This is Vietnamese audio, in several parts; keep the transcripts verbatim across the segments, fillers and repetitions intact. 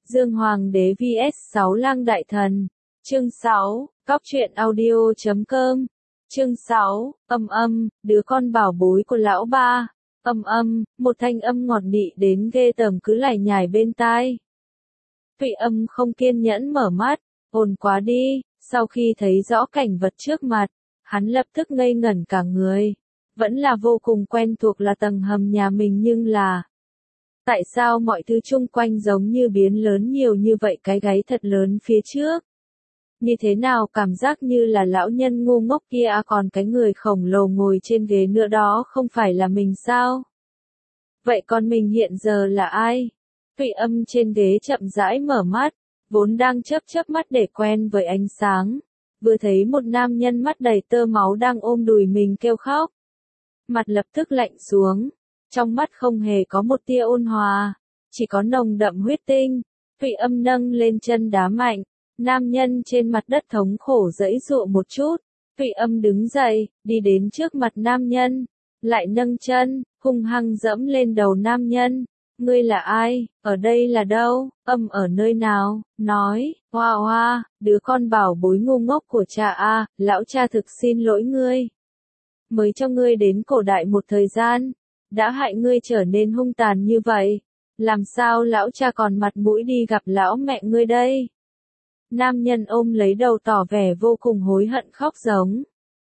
Dương Hoàng đế vs sáu lang đại thần. Chương sáu, Cóc truyện audio chấm com. Chương sáu, âm âm, đứa con bảo bối của lão ba. Âm âm, một thanh âm ngọt nị đến ghê tởm cứ lải nhải bên tai. Thụy Âm không kiên nhẫn mở mắt, ồn quá đi, sau khi thấy rõ cảnh vật trước mặt, hắn lập tức ngây ngẩn cả người. Vẫn là vô cùng quen thuộc là tầng hầm nhà mình nhưng là... Tại sao mọi thứ chung quanh giống như biến lớn nhiều như vậy, cái gáy thật lớn phía trước? Như thế nào cảm giác như là lão nhân ngu ngốc kia, còn cái người khổng lồ ngồi trên ghế nữa đó không phải là mình sao? Vậy còn mình hiện giờ là ai? Thụy Âm trên ghế chậm rãi mở mắt, vốn đang chớp chớp mắt để quen với ánh sáng. Vừa thấy một nam nhân mắt đầy tơ máu đang ôm đùi mình kêu khóc. Mặt lập tức lạnh xuống, trong mắt không hề có một tia ôn hòa, chỉ có nồng đậm huyết tinh. Thụy Âm nâng lên chân đá mạnh, nam nhân trên mặt đất thống khổ giãy giụa một chút. Thụy Âm đứng dậy, đi đến trước mặt nam nhân, lại nâng chân, hung hăng dẫm lên đầu nam nhân. Ngươi là ai? Ở đây là đâu? Âm ở nơi nào? Nói, hoa hoa, đứa con bảo bối ngu ngốc của cha a, lão cha thực xin lỗi ngươi. Mới cho ngươi đến cổ đại một thời gian, đã hại ngươi trở nên hung tàn như vậy. Làm sao lão cha còn mặt mũi đi gặp lão mẹ ngươi đây? Nam nhân ôm lấy đầu tỏ vẻ vô cùng hối hận khóc giống.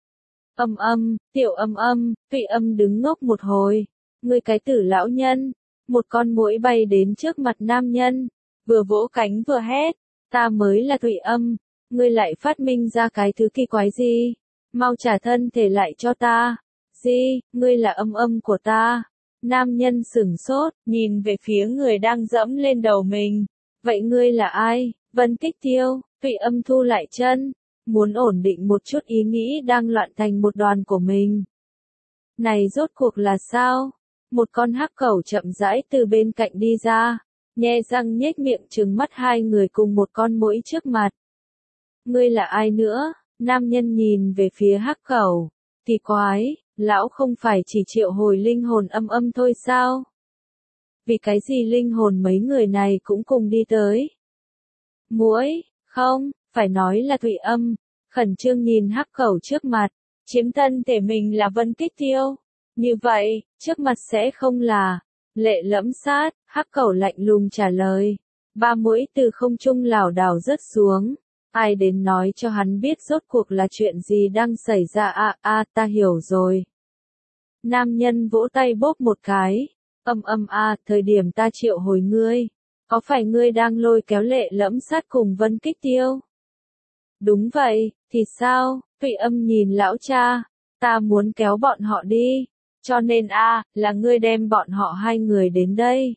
Âm âm, tiểu âm âm, Thụy Âm đứng ngốc một hồi. Ngươi cái tử lão nhân. Một con muỗi bay đến trước mặt nam nhân, vừa vỗ cánh vừa hét, ta mới là Thụy Âm, ngươi lại phát minh ra cái thứ kỳ quái gì? Mau trả thân thể lại cho ta. Gì, ngươi là âm âm của ta? Nam nhân sửng sốt, nhìn về phía người đang dẫm lên đầu mình. Vậy ngươi là ai? Vân Kích Tiêu. Thụy Âm thu lại chân, muốn ổn định một chút ý nghĩ đang loạn thành một đoàn của mình. Này rốt cuộc là sao? Một con hắc cẩu chậm rãi từ bên cạnh đi ra, nhe răng nhếch miệng trừng mắt hai người cùng một con muỗi trước mặt. Ngươi là ai nữa? Nam nhân nhìn về phía hắc cẩu. Kỳ quái, lão không phải chỉ triệu hồi linh hồn âm âm thôi sao? Vì cái gì linh hồn mấy người này cũng cùng đi tới? Muỗi, không, phải nói là Thụy Âm, khẩn trương nhìn hắc cẩu trước mặt, chiếm thân thể mình là Vân Kích Tiêu. Như vậy, trước mặt sẽ không là Lệ Lẫm Sát. Hắc cẩu lạnh lùng trả lời. Ba muỗi từ không trung lảo đảo rớt xuống. Ai đến nói cho hắn biết rốt cuộc là chuyện gì đang xảy ra? A a, ta hiểu rồi. Nam nhân vỗ tay bóp một cái. Âm âm a, thời điểm ta triệu hồi ngươi, có phải ngươi đang lôi kéo Lệ Lẫm Sát cùng Vân Kích Tiêu? Đúng vậy, thì sao? Thụy Âm nhìn lão cha. Ta muốn kéo bọn họ đi. Cho nên a, à, là ngươi đem bọn họ hai người đến đây.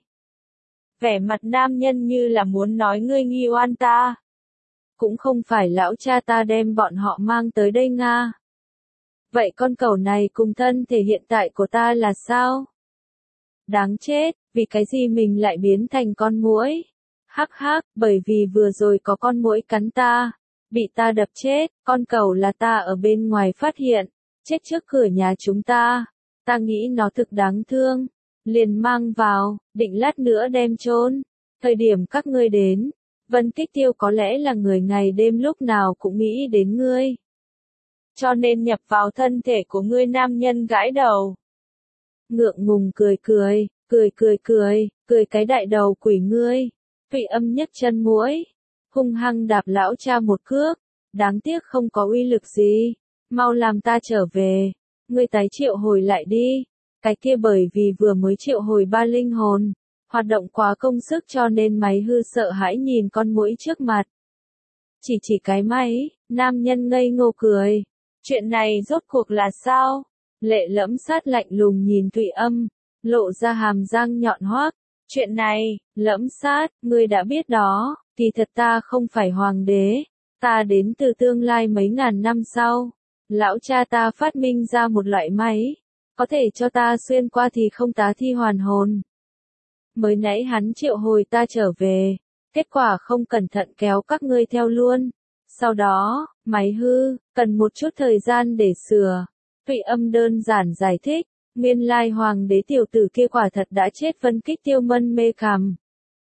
Vẻ mặt nam nhân như là muốn nói ngươi nghi oan ta. Cũng không phải lão cha ta đem bọn họ mang tới đây nga. Vậy con cẩu này cùng thân thể hiện tại của ta là sao? Đáng chết, vì cái gì mình lại biến thành con muỗi? Hắc hắc, bởi vì vừa rồi có con muỗi cắn ta, bị ta đập chết, con cẩu là ta ở bên ngoài phát hiện, chết trước cửa nhà chúng ta. Ta nghĩ nó thực đáng thương, liền mang vào, định lát nữa đem chôn. Thời điểm các ngươi đến, Vân Kích Tiêu có lẽ là người ngày đêm lúc nào cũng nghĩ đến ngươi. Cho nên nhập vào thân thể của ngươi. Nam nhân gãi đầu. Ngượng ngùng cười cười, cười cười cười, cười cái đại đầu quỷ ngươi. Thụy Âm nhấc chân muỗi, hung hăng đạp lão cha một cước, đáng tiếc không có uy lực gì, mau làm ta trở về. Ngươi tái triệu hồi lại đi. Cái kia bởi vì vừa mới triệu hồi ba linh hồn, hoạt động quá công sức cho nên máy hư sợ hãi nhìn con muỗi trước mặt. Chỉ chỉ cái máy, nam nhân ngây ngô cười. Chuyện này rốt cuộc là sao? Lệ Lẫm Sát lạnh lùng nhìn Thụy Âm, lộ ra hàm răng nhọn hoác. Chuyện này, Lẫm Sát, ngươi đã biết đó, kỳ thật ta không phải hoàng đế, ta đến từ tương lai mấy ngàn năm sau. Lão cha ta phát minh ra một loại máy, có thể cho ta xuyên qua thì không tá thi hoàn hồn. Mới nãy hắn triệu hồi ta trở về, kết quả không cẩn thận kéo các ngươi theo luôn. Sau đó, máy hư, cần một chút thời gian để sửa. Thụy Âm đơn giản giải thích, nguyên lai hoàng đế tiểu tử kia quả thật đã chết. Vân Kích Tiêu mân mê cằm.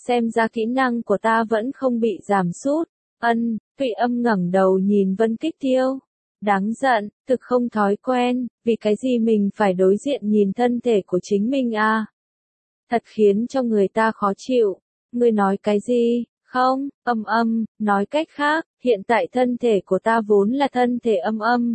xem ra kỹ năng của ta vẫn không bị giảm sút. Ân, Thụy Âm ngẩng đầu nhìn Vân Kích Tiêu. Đáng giận, thực không thói quen, vì cái gì mình phải đối diện nhìn thân thể của chính mình à? Thật khiến cho người ta khó chịu. Ngươi nói cái gì? Không, âm âm, nói cách khác, hiện tại thân thể của ta vốn là thân thể âm âm.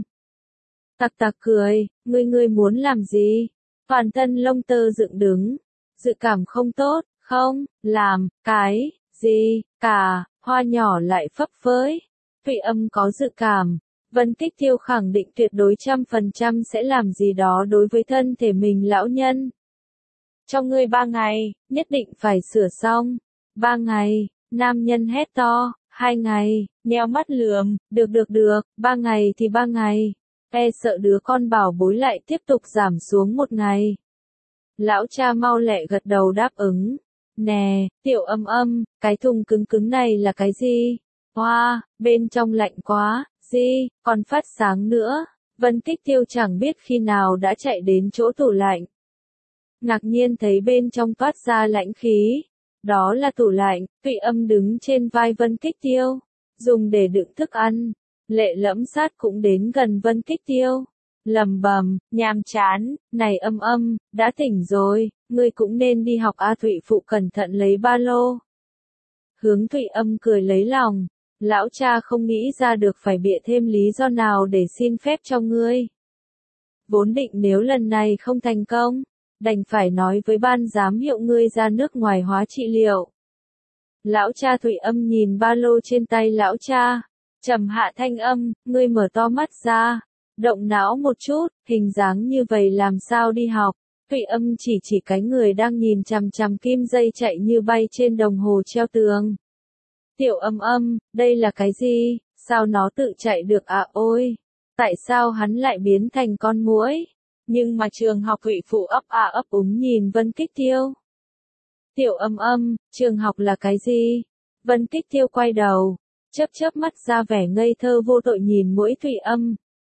Tặc tặc cười, ngươi ngươi muốn làm gì? Toàn thân lông tơ dựng đứng. Dự cảm không tốt, không, làm, cái, gì, cả, hoa nhỏ lại phấp phới. Thụy Âm có dự cảm. Vân Kích Tiêu khẳng định tuyệt đối trăm phần trăm sẽ làm gì đó đối với thân thể mình lão nhân. Trong ngươi ba ngày, nhất định phải sửa xong. Ba ngày, nam nhân hét to, hai ngày, nheo mắt lườm, được được được, ba ngày thì ba ngày. E sợ đứa con bảo bối lại tiếp tục giảm xuống một ngày. Lão cha mau lẹ gật đầu đáp ứng. Nè, Tiểu Âm Âm, cái thùng cứng cứng này là cái gì? Hoa, wow, bên trong lạnh quá, gì, còn phát sáng nữa. Vân Kích Tiêu chẳng biết khi nào đã chạy đến chỗ tủ lạnh. Ngạc nhiên thấy bên trong toát ra lãnh khí. Đó là tủ lạnh. Thụy Âm đứng trên vai Vân Kích Tiêu, dùng để đựng thức ăn. Lệ Lẫm Sát cũng đến gần Vân Kích Tiêu, lầm bầm, nhàm chán, này Âm Âm, đã tỉnh rồi, ngươi cũng nên đi học a. Thụy Phụ cẩn thận lấy ba lô. Hướng Thụy Âm cười lấy lòng, lão cha không nghĩ ra được phải bịa thêm lý do nào để xin phép cho ngươi. Vốn định nếu lần này không thành công, đành phải nói với ban giám hiệu ngươi ra nước ngoài hóa trị liệu. Lão cha Thụy Âm nhìn ba lô trên tay lão cha, trầm hạ thanh âm, ngươi mở to mắt ra, động não một chút, hình dáng như vậy làm sao đi học. Thụy Âm chỉ chỉ cái người đang nhìn chằm chằm kim dây chạy như bay trên đồng hồ treo tường. Tiểu Âm Âm, đây là cái gì? Sao nó tự chạy được à? Ôi, tại sao hắn lại biến thành con muỗi? Nhưng mà trường học Thụy Phụ ấp à ấp úng nhìn Vân Kích Tiêu. Tiểu Âm Âm, trường học là cái gì? Vân Kích Tiêu quay đầu, chớp chớp mắt ra vẻ ngây thơ vô tội nhìn mũi Thụy Âm.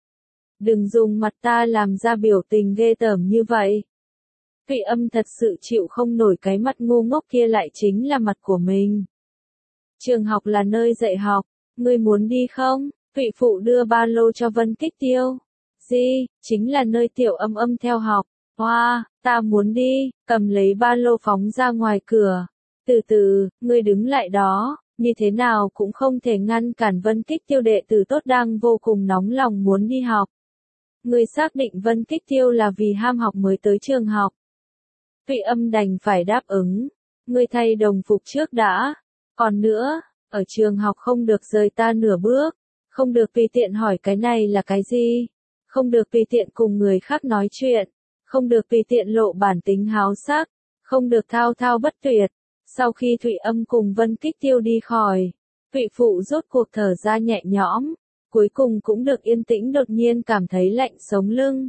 Đừng dùng mặt ta làm ra biểu tình ghê tởm như vậy. Thụy Âm thật sự chịu không nổi cái mặt ngu ngốc kia lại chính là mặt của mình. Trường học là nơi dạy học, ngươi muốn đi không? Thụy Phụ đưa ba lô cho Vân Kích Tiêu. Gì, chính là nơi Tiểu Âm Âm theo học. Hoa, wow, ta muốn đi, cầm lấy ba lô phóng ra ngoài cửa. Từ từ, ngươi đứng lại đó, như thế nào cũng không thể ngăn cản Vân Kích Tiêu đệ tử tốt đang vô cùng nóng lòng muốn đi học. Ngươi xác định Vân Kích Tiêu là vì ham học mới tới trường học. Thụy Âm đành phải đáp ứng. Ngươi thay đồng phục trước đã. Còn nữa, ở trường học không được rời ta nửa bước. Không được tùy tiện hỏi cái này là cái gì. Không được tùy tiện cùng người khác nói chuyện. Không được tùy tiện lộ bản tính háo sắc. Không được thao thao bất tuyệt. Sau khi Thụy Âm cùng Vân Kích Tiêu đi khỏi, Thụy Phụ rốt cuộc thở ra nhẹ nhõm. Cuối cùng cũng được yên tĩnh, đột nhiên cảm thấy lạnh sống lưng.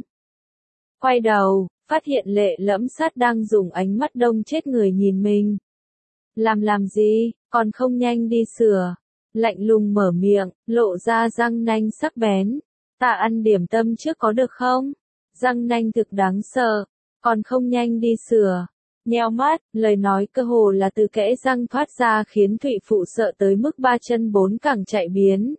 Quay đầu, phát hiện Lệ Lẫm Sát đang dùng ánh mắt đông chết người nhìn mình. Làm làm gì, còn không nhanh đi sửa. Lạnh lùng mở miệng, lộ ra răng nanh sắc bén. Ta ăn điểm tâm trước có được không? Răng nanh thực đáng sợ, còn không nhanh đi sửa. Nheo mắt, lời nói cơ hồ là từ kẽ răng thoát ra khiến Thụy Phụ sợ tới mức ba chân bốn cẳng chạy biến.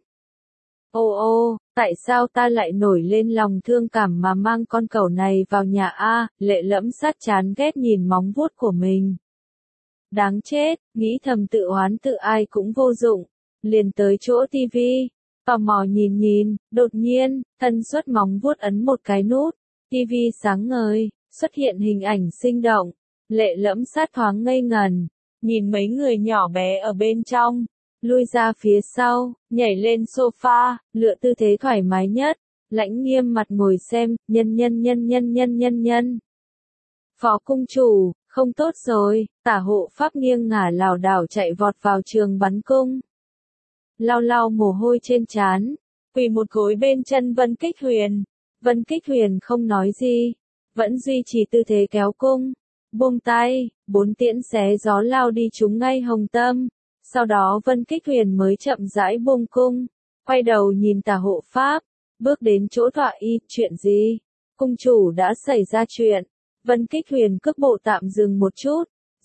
Ô ô, tại sao ta lại nổi lên lòng thương cảm mà mang con cẩu này vào nhà a? Lệ Lẫm Sát chán ghét nhìn móng vuốt của mình. Đáng chết, nghĩ thầm tự oán tự ai cũng vô dụng. Liền tới chỗ tivi, tò mò nhìn nhìn, đột nhiên, thân xuất móng vuốt ấn một cái nút. Tivi sáng ngời, xuất hiện hình ảnh sinh động. Lệ Lẫm Sát thoáng ngây ngần, nhìn mấy người nhỏ bé ở bên trong. Lui ra phía sau, nhảy lên sofa, lựa tư thế thoải mái nhất, lãnh nghiêm mặt ngồi xem, nhân nhân nhân nhân nhân nhân nhân. Phó cung chủ, không tốt rồi, Tả hộ pháp nghiêng ngả lảo đảo chạy vọt vào trường bắn cung. Lau lau mồ hôi trên trán, quỳ một gối bên chân Vân Kích Huyền. Vân Kích Huyền không nói gì, vẫn duy trì tư thế kéo cung. Buông tay, bốn tiễn xé gió lao đi trúng ngay hồng tâm. Sau đó Vân Kích Huyền mới chậm rãi buông cung, quay đầu nhìn Tả hộ pháp, bước đến chỗ tọa y, chuyện gì? Cung chủ đã xảy ra chuyện. Vân Kích Huyền cước bộ tạm dừng một chút,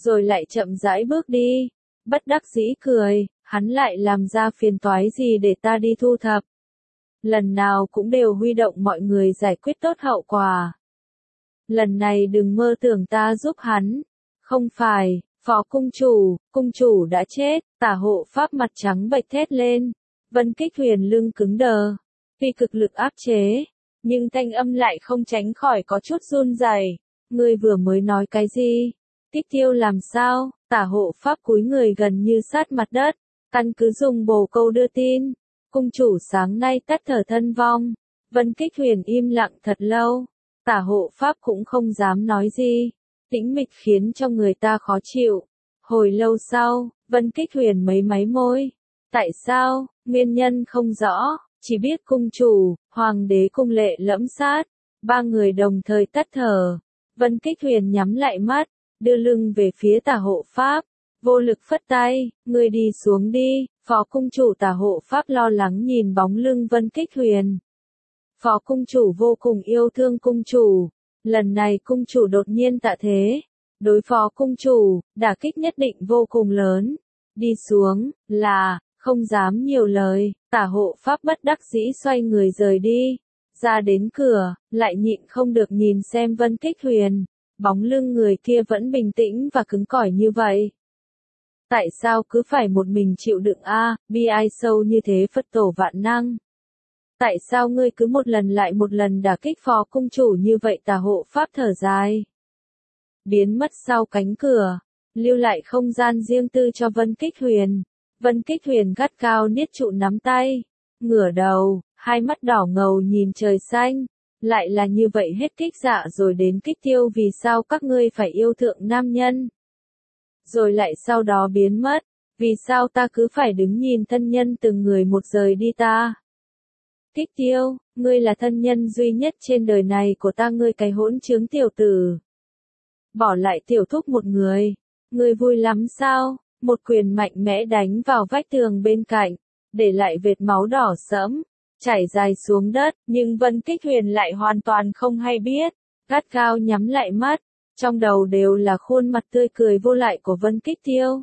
rồi lại chậm rãi bước đi. Bất đắc dĩ cười, hắn lại làm ra phiền toái gì để ta đi thu thập. Lần nào cũng đều huy động mọi người giải quyết tốt hậu quả. Lần này đừng mơ tưởng ta giúp hắn. Không phải, phó cung chủ, cung chủ đã chết, Tả hộ pháp mặt trắng bệch thét lên. Vân Kích Huyền lưng cứng đờ. Tuy cực lực áp chế, nhưng thanh âm lại không tránh khỏi có chút run rẩy. Ngươi vừa mới nói cái gì? Tích Tiêu làm sao? Tả hộ pháp cúi người gần như sát mặt đất. Căn cứ dùng bồ câu đưa tin. Cung chủ sáng nay tắt thở thân vong. Vân Kích Huyền im lặng thật lâu. Tả hộ pháp cũng không dám nói gì. Tĩnh mịch khiến cho người ta khó chịu. Hồi lâu sau, Vân Kích Huyền mấy máy môi. Tại sao? Nguyên nhân không rõ. Chỉ biết cung chủ, hoàng đế cung lệ lẫm sát. Ba người đồng thời tắt thở. Vân Kích Huyền nhắm lại mắt, đưa lưng về phía Tả hộ pháp. Vô lực phất tay, người đi xuống đi. Phó cung chủ Tả hộ pháp lo lắng nhìn bóng lưng Vân Kích Huyền. Phó cung chủ vô cùng yêu thương cung chủ. Lần này cung chủ đột nhiên tạ thế. Đối phó cung chủ, đả kích nhất định vô cùng lớn. Đi xuống, là, không dám nhiều lời. Tả hộ pháp bất đắc dĩ xoay người rời đi. Ra đến cửa, lại nhịn không được nhìn xem Vân Kích Huyền. Bóng lưng người kia vẫn bình tĩnh và cứng cỏi như vậy. Tại sao cứ phải một mình chịu đựng a, bi ai sâu như thế Phật tổ vạn năng. Tại sao ngươi cứ một lần lại một lần đả kích phó cung chủ như vậy? Tả hộ pháp thở dài. Biến mất sau cánh cửa, lưu lại không gian riêng tư cho Vân Kích Huyền. Vân Kích Huyền gắt cao niết trụ nắm tay, ngửa đầu, hai mắt đỏ ngầu nhìn trời xanh. Lại là như vậy hết kích dạ rồi đến Kích Tiêu, vì sao các ngươi phải yêu thượng nam nhân? Rồi lại sau đó biến mất, vì sao ta cứ phải đứng nhìn thân nhân từng người một rời đi ta? Kích Tiêu, ngươi là thân nhân duy nhất trên đời này của ta, ngươi cái hỗn trướng tiểu tử. Bỏ lại tiểu thúc một người, ngươi vui lắm sao? Một quyền mạnh mẽ đánh vào vách tường bên cạnh, để lại vệt máu đỏ sẫm, chảy dài xuống đất, nhưng Vân Kích Huyền lại hoàn toàn không hay biết, gắt gao nhắm lại mắt, trong đầu đều là khuôn mặt tươi cười vô lại của Vân Kích Tiêu.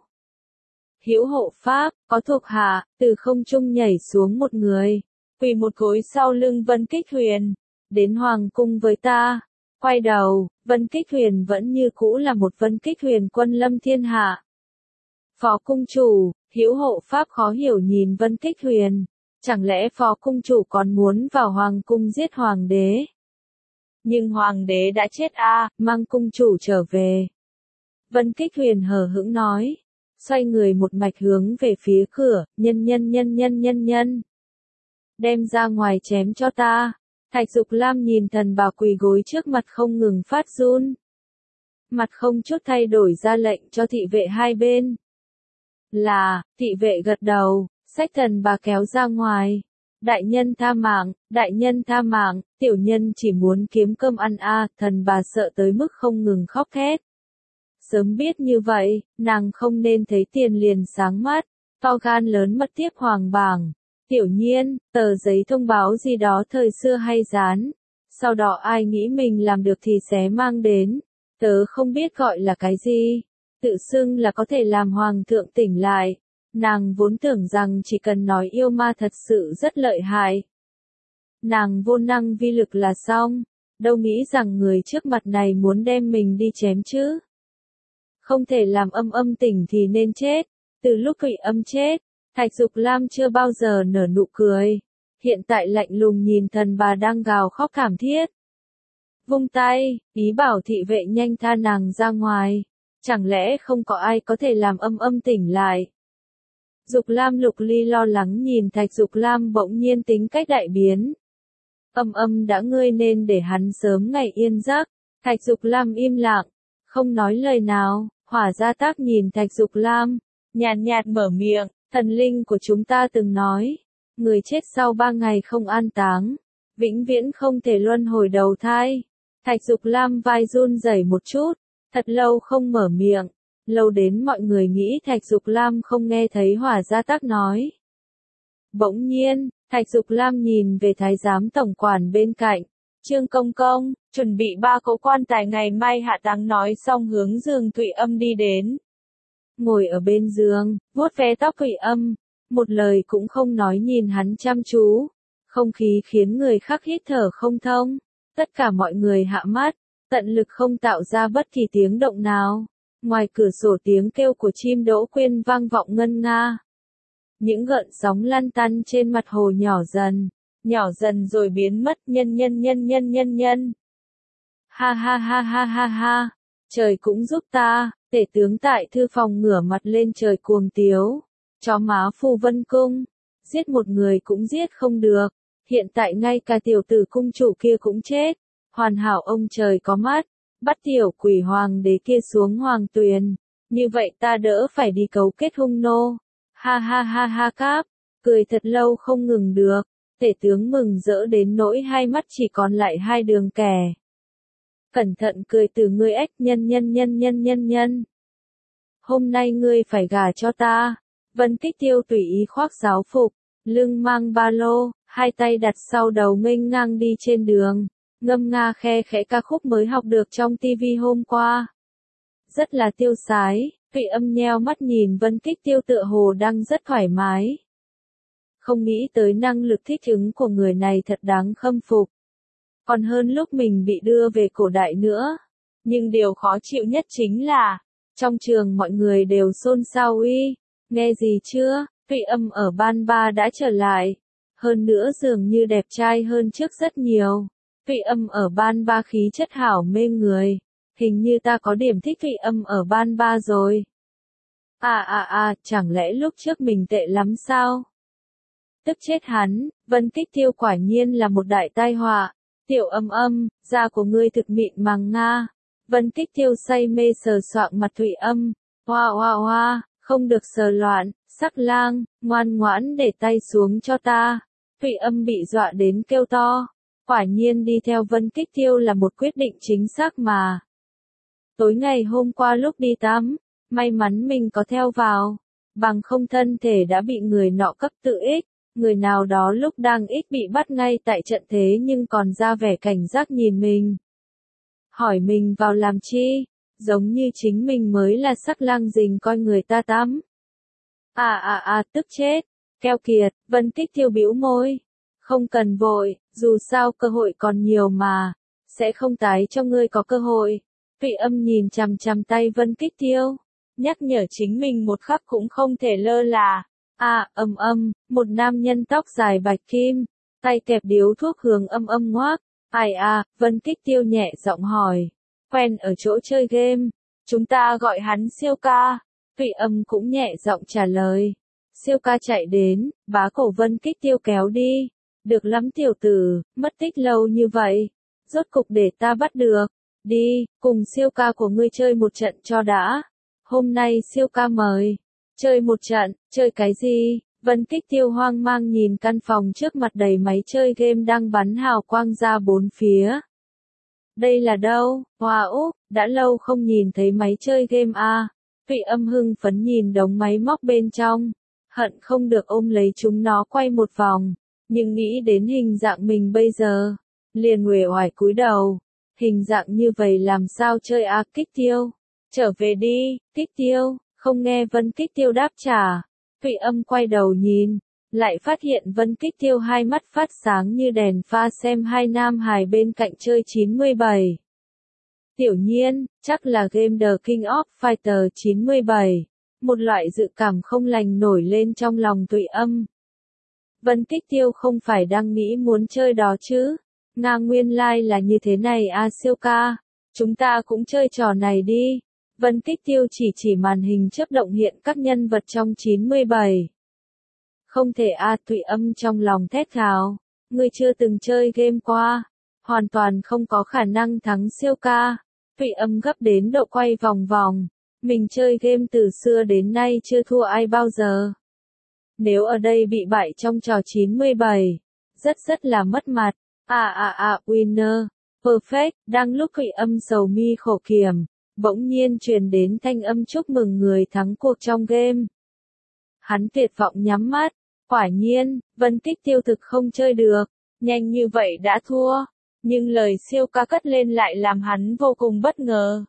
Hữu hộ pháp, có thuộc hạ, từ không trung nhảy xuống một người, quỳ một gối sau lưng Vân Kích Huyền, đến hoàng cung với ta. Quay đầu, Vân Kích Huyền vẫn như cũ là một Vân Kích Huyền quân lâm thiên hạ. Phó cung chủ, Hữu hộ pháp khó hiểu nhìn Vân Kích Huyền. Chẳng lẽ phó cung chủ còn muốn vào hoàng cung giết hoàng đế? Nhưng hoàng đế đã chết a, à, mang cung chủ trở về. Vân Kích Huyền hờ hững nói. Xoay người một mạch hướng về phía cửa, nhân nhân nhân nhân nhân nhân. Đem ra ngoài chém cho ta. Thạch Dục Lam nhìn thần bà quỳ gối trước mặt không ngừng phát run. Mặt không chút thay đổi ra lệnh cho thị vệ hai bên. Là, thị vệ gật đầu, xách thần bà kéo ra ngoài. Đại nhân tha mạng, đại nhân tha mạng, tiểu nhân chỉ muốn kiếm cơm ăn a, à, thần bà sợ tới mức không ngừng khóc thét. Sớm biết như vậy, nàng không nên thấy tiền liền sáng mắt, to gan lớn mất tiếp hoàng bảng. Tiểu nhiên, tờ giấy thông báo gì đó thời xưa hay dán. Sau đó ai nghĩ mình làm được thì sẽ mang đến. Tớ không biết gọi là cái gì. Tự xưng là có thể làm hoàng thượng tỉnh lại. Nàng vốn tưởng rằng chỉ cần nói yêu ma thật sự rất lợi hại. Nàng vô năng vi lực là xong. Đâu nghĩ rằng người trước mặt này muốn đem mình đi chém chứ. Không thể làm âm âm tỉnh thì nên chết. Từ lúc quỷ âm chết, Thạch Dục Lam chưa bao giờ nở nụ cười. Hiện tại lạnh lùng nhìn thần bà đang gào khóc thảm thiết. Vung tay, ý bảo thị vệ nhanh tha nàng ra ngoài. Chẳng lẽ không có ai có thể làm âm âm tỉnh lại? Dục Lam Lục Ly lo lắng nhìn Thạch Dục Lam bỗng nhiên tính cách đại biến. Âm âm đã ngươi nên để hắn sớm ngày yên giấc. Thạch Dục Lam im lặng, không nói lời nào. Hỏa Gia Tác nhìn Thạch Dục Lam, nhàn nhạt mở miệng. Thần linh của chúng ta từng nói, người chết sau ba ngày không an táng, vĩnh viễn không thể luân hồi đầu thai. Thạch Dục Lam vai run rẩy một chút, thật lâu không mở miệng, lâu đến mọi người nghĩ Thạch Dục Lam không nghe thấy Hỏa Gia Tác nói. Bỗng nhiên, Thạch Dục Lam nhìn về thái giám tổng quản bên cạnh, Trương Công Công, chuẩn bị ba cỗ quan tài ngày mai hạ táng nói xong hướng giường Thụy Âm đi đến. Ngồi ở bên giường, vuốt ve tóc Thụy Âm, một lời cũng không nói nhìn hắn chăm chú. Không khí khiến người khác hít thở không thông. Tất cả mọi người hạ mắt, tận lực không tạo ra bất kỳ tiếng động nào. Ngoài cửa sổ tiếng kêu của chim đỗ quyên vang vọng ngân nga. Những gợn sóng lăn tăn trên mặt hồ nhỏ dần, nhỏ dần rồi biến mất. Nhân nhân nhân nhân nhân nhân. Ha ha ha ha ha ha. Trời cũng giúp ta. Tể tướng tại thư phòng ngửa mặt lên trời cuồng tiếu. Chó má Phù Vân Cung. Giết một người cũng giết không được. Hiện tại ngay cả tiểu tử cung chủ kia cũng chết. Hoàn hảo ông trời có mắt. Bắt tiểu quỷ hoàng đế kia xuống hoàng tuyền. Như vậy ta đỡ phải đi cấu kết hung nô. Ha ha ha ha cáp. Cười thật lâu không ngừng được. Tể tướng mừng rỡ đến nỗi hai mắt chỉ còn lại hai đường kẻ. Cẩn thận cười từ ngươi ếch nhân nhân nhân nhân nhân nhân. Hôm nay ngươi phải gả cho ta. Vân Tích Tiêu tùy ý khoác giáo phục, lưng mang ba lô, hai tay đặt sau đầu nghênh ngang đi trên đường, ngâm nga khe khẽ ca khúc mới học được trong tivi hôm qua. Rất là tiêu sái, Thụy Âm nheo mắt nhìn Vân Tích Tiêu tựa hồ đang rất thoải mái. Không nghĩ tới năng lực thích ứng của người này thật đáng khâm phục. Còn hơn lúc mình bị đưa về cổ đại nữa. Nhưng điều khó chịu nhất chính là, trong trường mọi người đều xôn xao uy. Nghe gì chưa, Thụy Âm ở ban ba đã trở lại. Hơn nữa dường như đẹp trai hơn trước rất nhiều. Thụy Âm ở ban ba khí chất hảo mê người. Hình như ta có điểm thích Thụy Âm ở ban ba rồi. À à à, chẳng lẽ lúc trước mình tệ lắm sao? Tức chết hắn, Vân Tích Tiêu quả nhiên là một đại tai họa. Tiểu Âm Âm, da của ngươi thực mịn màng nga. Vân Tích Tiêu say mê sờ soạng mặt Thụy Âm. Hoa hoa hoa. Không được sờ loạn, sắc lang, ngoan ngoãn để tay xuống cho ta. Thụy Âm bị dọa đến kêu to. Quả nhiên đi theo Vân Tích Tiêu là một quyết định chính xác mà. Tối ngày hôm qua lúc đi tắm, may mắn mình có theo vào. Bằng không thân thể đã bị người nọ cấp tự ích. Người nào đó lúc đang ích bị bắt ngay tại trận thế nhưng còn ra vẻ cảnh giác nhìn mình. Hỏi mình vào làm chi? Giống như chính mình mới là sắc lang rình coi người ta tắm. À à à, tức chết. Keo kiệt, Vân Tích Tiêu bĩu môi. Không cần vội, dù sao cơ hội còn nhiều mà. Sẽ không tái cho ngươi có cơ hội. Thụy Âm nhìn chằm chằm tay Vân Tích Tiêu. Nhắc nhở chính mình một khắc cũng không thể lơ là. À, Âm Âm, một nam nhân tóc dài bạch kim. Tay kẹp điếu thuốc hướng Âm Âm ngoác. Ai à, Vân Tích Tiêu nhẹ giọng hỏi. Quen ở chỗ chơi game. Chúng ta gọi hắn Siêu ca. Thụy Âm cũng nhẹ giọng trả lời. Siêu ca chạy đến, bá cổ Vân Tích Tiêu kéo đi. Được lắm tiểu tử, mất tích lâu như vậy. Rốt cục để ta bắt được. Đi, cùng siêu ca của ngươi chơi một trận cho đã. Hôm nay siêu ca mời. Chơi một trận, chơi cái gì? Vân Tích Tiêu hoang mang nhìn căn phòng trước mặt đầy máy chơi game đang bắn hào quang ra bốn phía. Đây là đâu? Wow, đã lâu không nhìn thấy máy chơi game à. Thụy Âm hưng phấn nhìn đống máy móc bên trong. Hận không được ôm lấy chúng nó quay một vòng. Nhưng nghĩ đến hình dạng mình bây giờ. Liền uể oải cúi đầu. Hình dạng như vậy làm sao chơi à Tích Tiêu? Trở về đi, Tích Tiêu. Không nghe Vân Tích Tiêu đáp trả. Thụy Âm quay đầu nhìn. Lại phát hiện Vân Tích Tiêu hai mắt phát sáng như đèn pha xem hai nam hài bên cạnh chơi chín mươi bảy. Tiểu Nhiên, chắc là game The King of Fighter chín mươi bảy. Một loại dự cảm không lành nổi lên trong lòng Thụy Âm. Vân Tích Tiêu không phải đang nghĩ muốn chơi đó chứ. Nga nguyên lai like là như thế này à siêu ca. Chúng ta cũng chơi trò này đi. Vân Tích Tiêu chỉ chỉ màn hình chớp động hiện các nhân vật trong chín mươi bảy. Không thể a à, Thụy Âm trong lòng thét gào. Ngươi chưa từng chơi game qua. Hoàn toàn không có khả năng thắng siêu ca. Thụy Âm gấp đến độ quay vòng vòng. Mình chơi game từ xưa đến nay chưa thua ai bao giờ. Nếu ở đây bị bại trong trò chín mươi bảy. Rất rất là mất mặt. À à à, winner. Perfect. Đang lúc Thụy Âm sầu mi khổ kiểm. Bỗng nhiên truyền đến thanh âm chúc mừng người thắng cuộc trong game. Hắn tuyệt vọng nhắm mắt. Quả nhiên, Vân Tích Tiêu thực không chơi được. Nhanh như vậy đã thua. Nhưng lời siêu ca cất lên lại làm hắn vô cùng bất ngờ.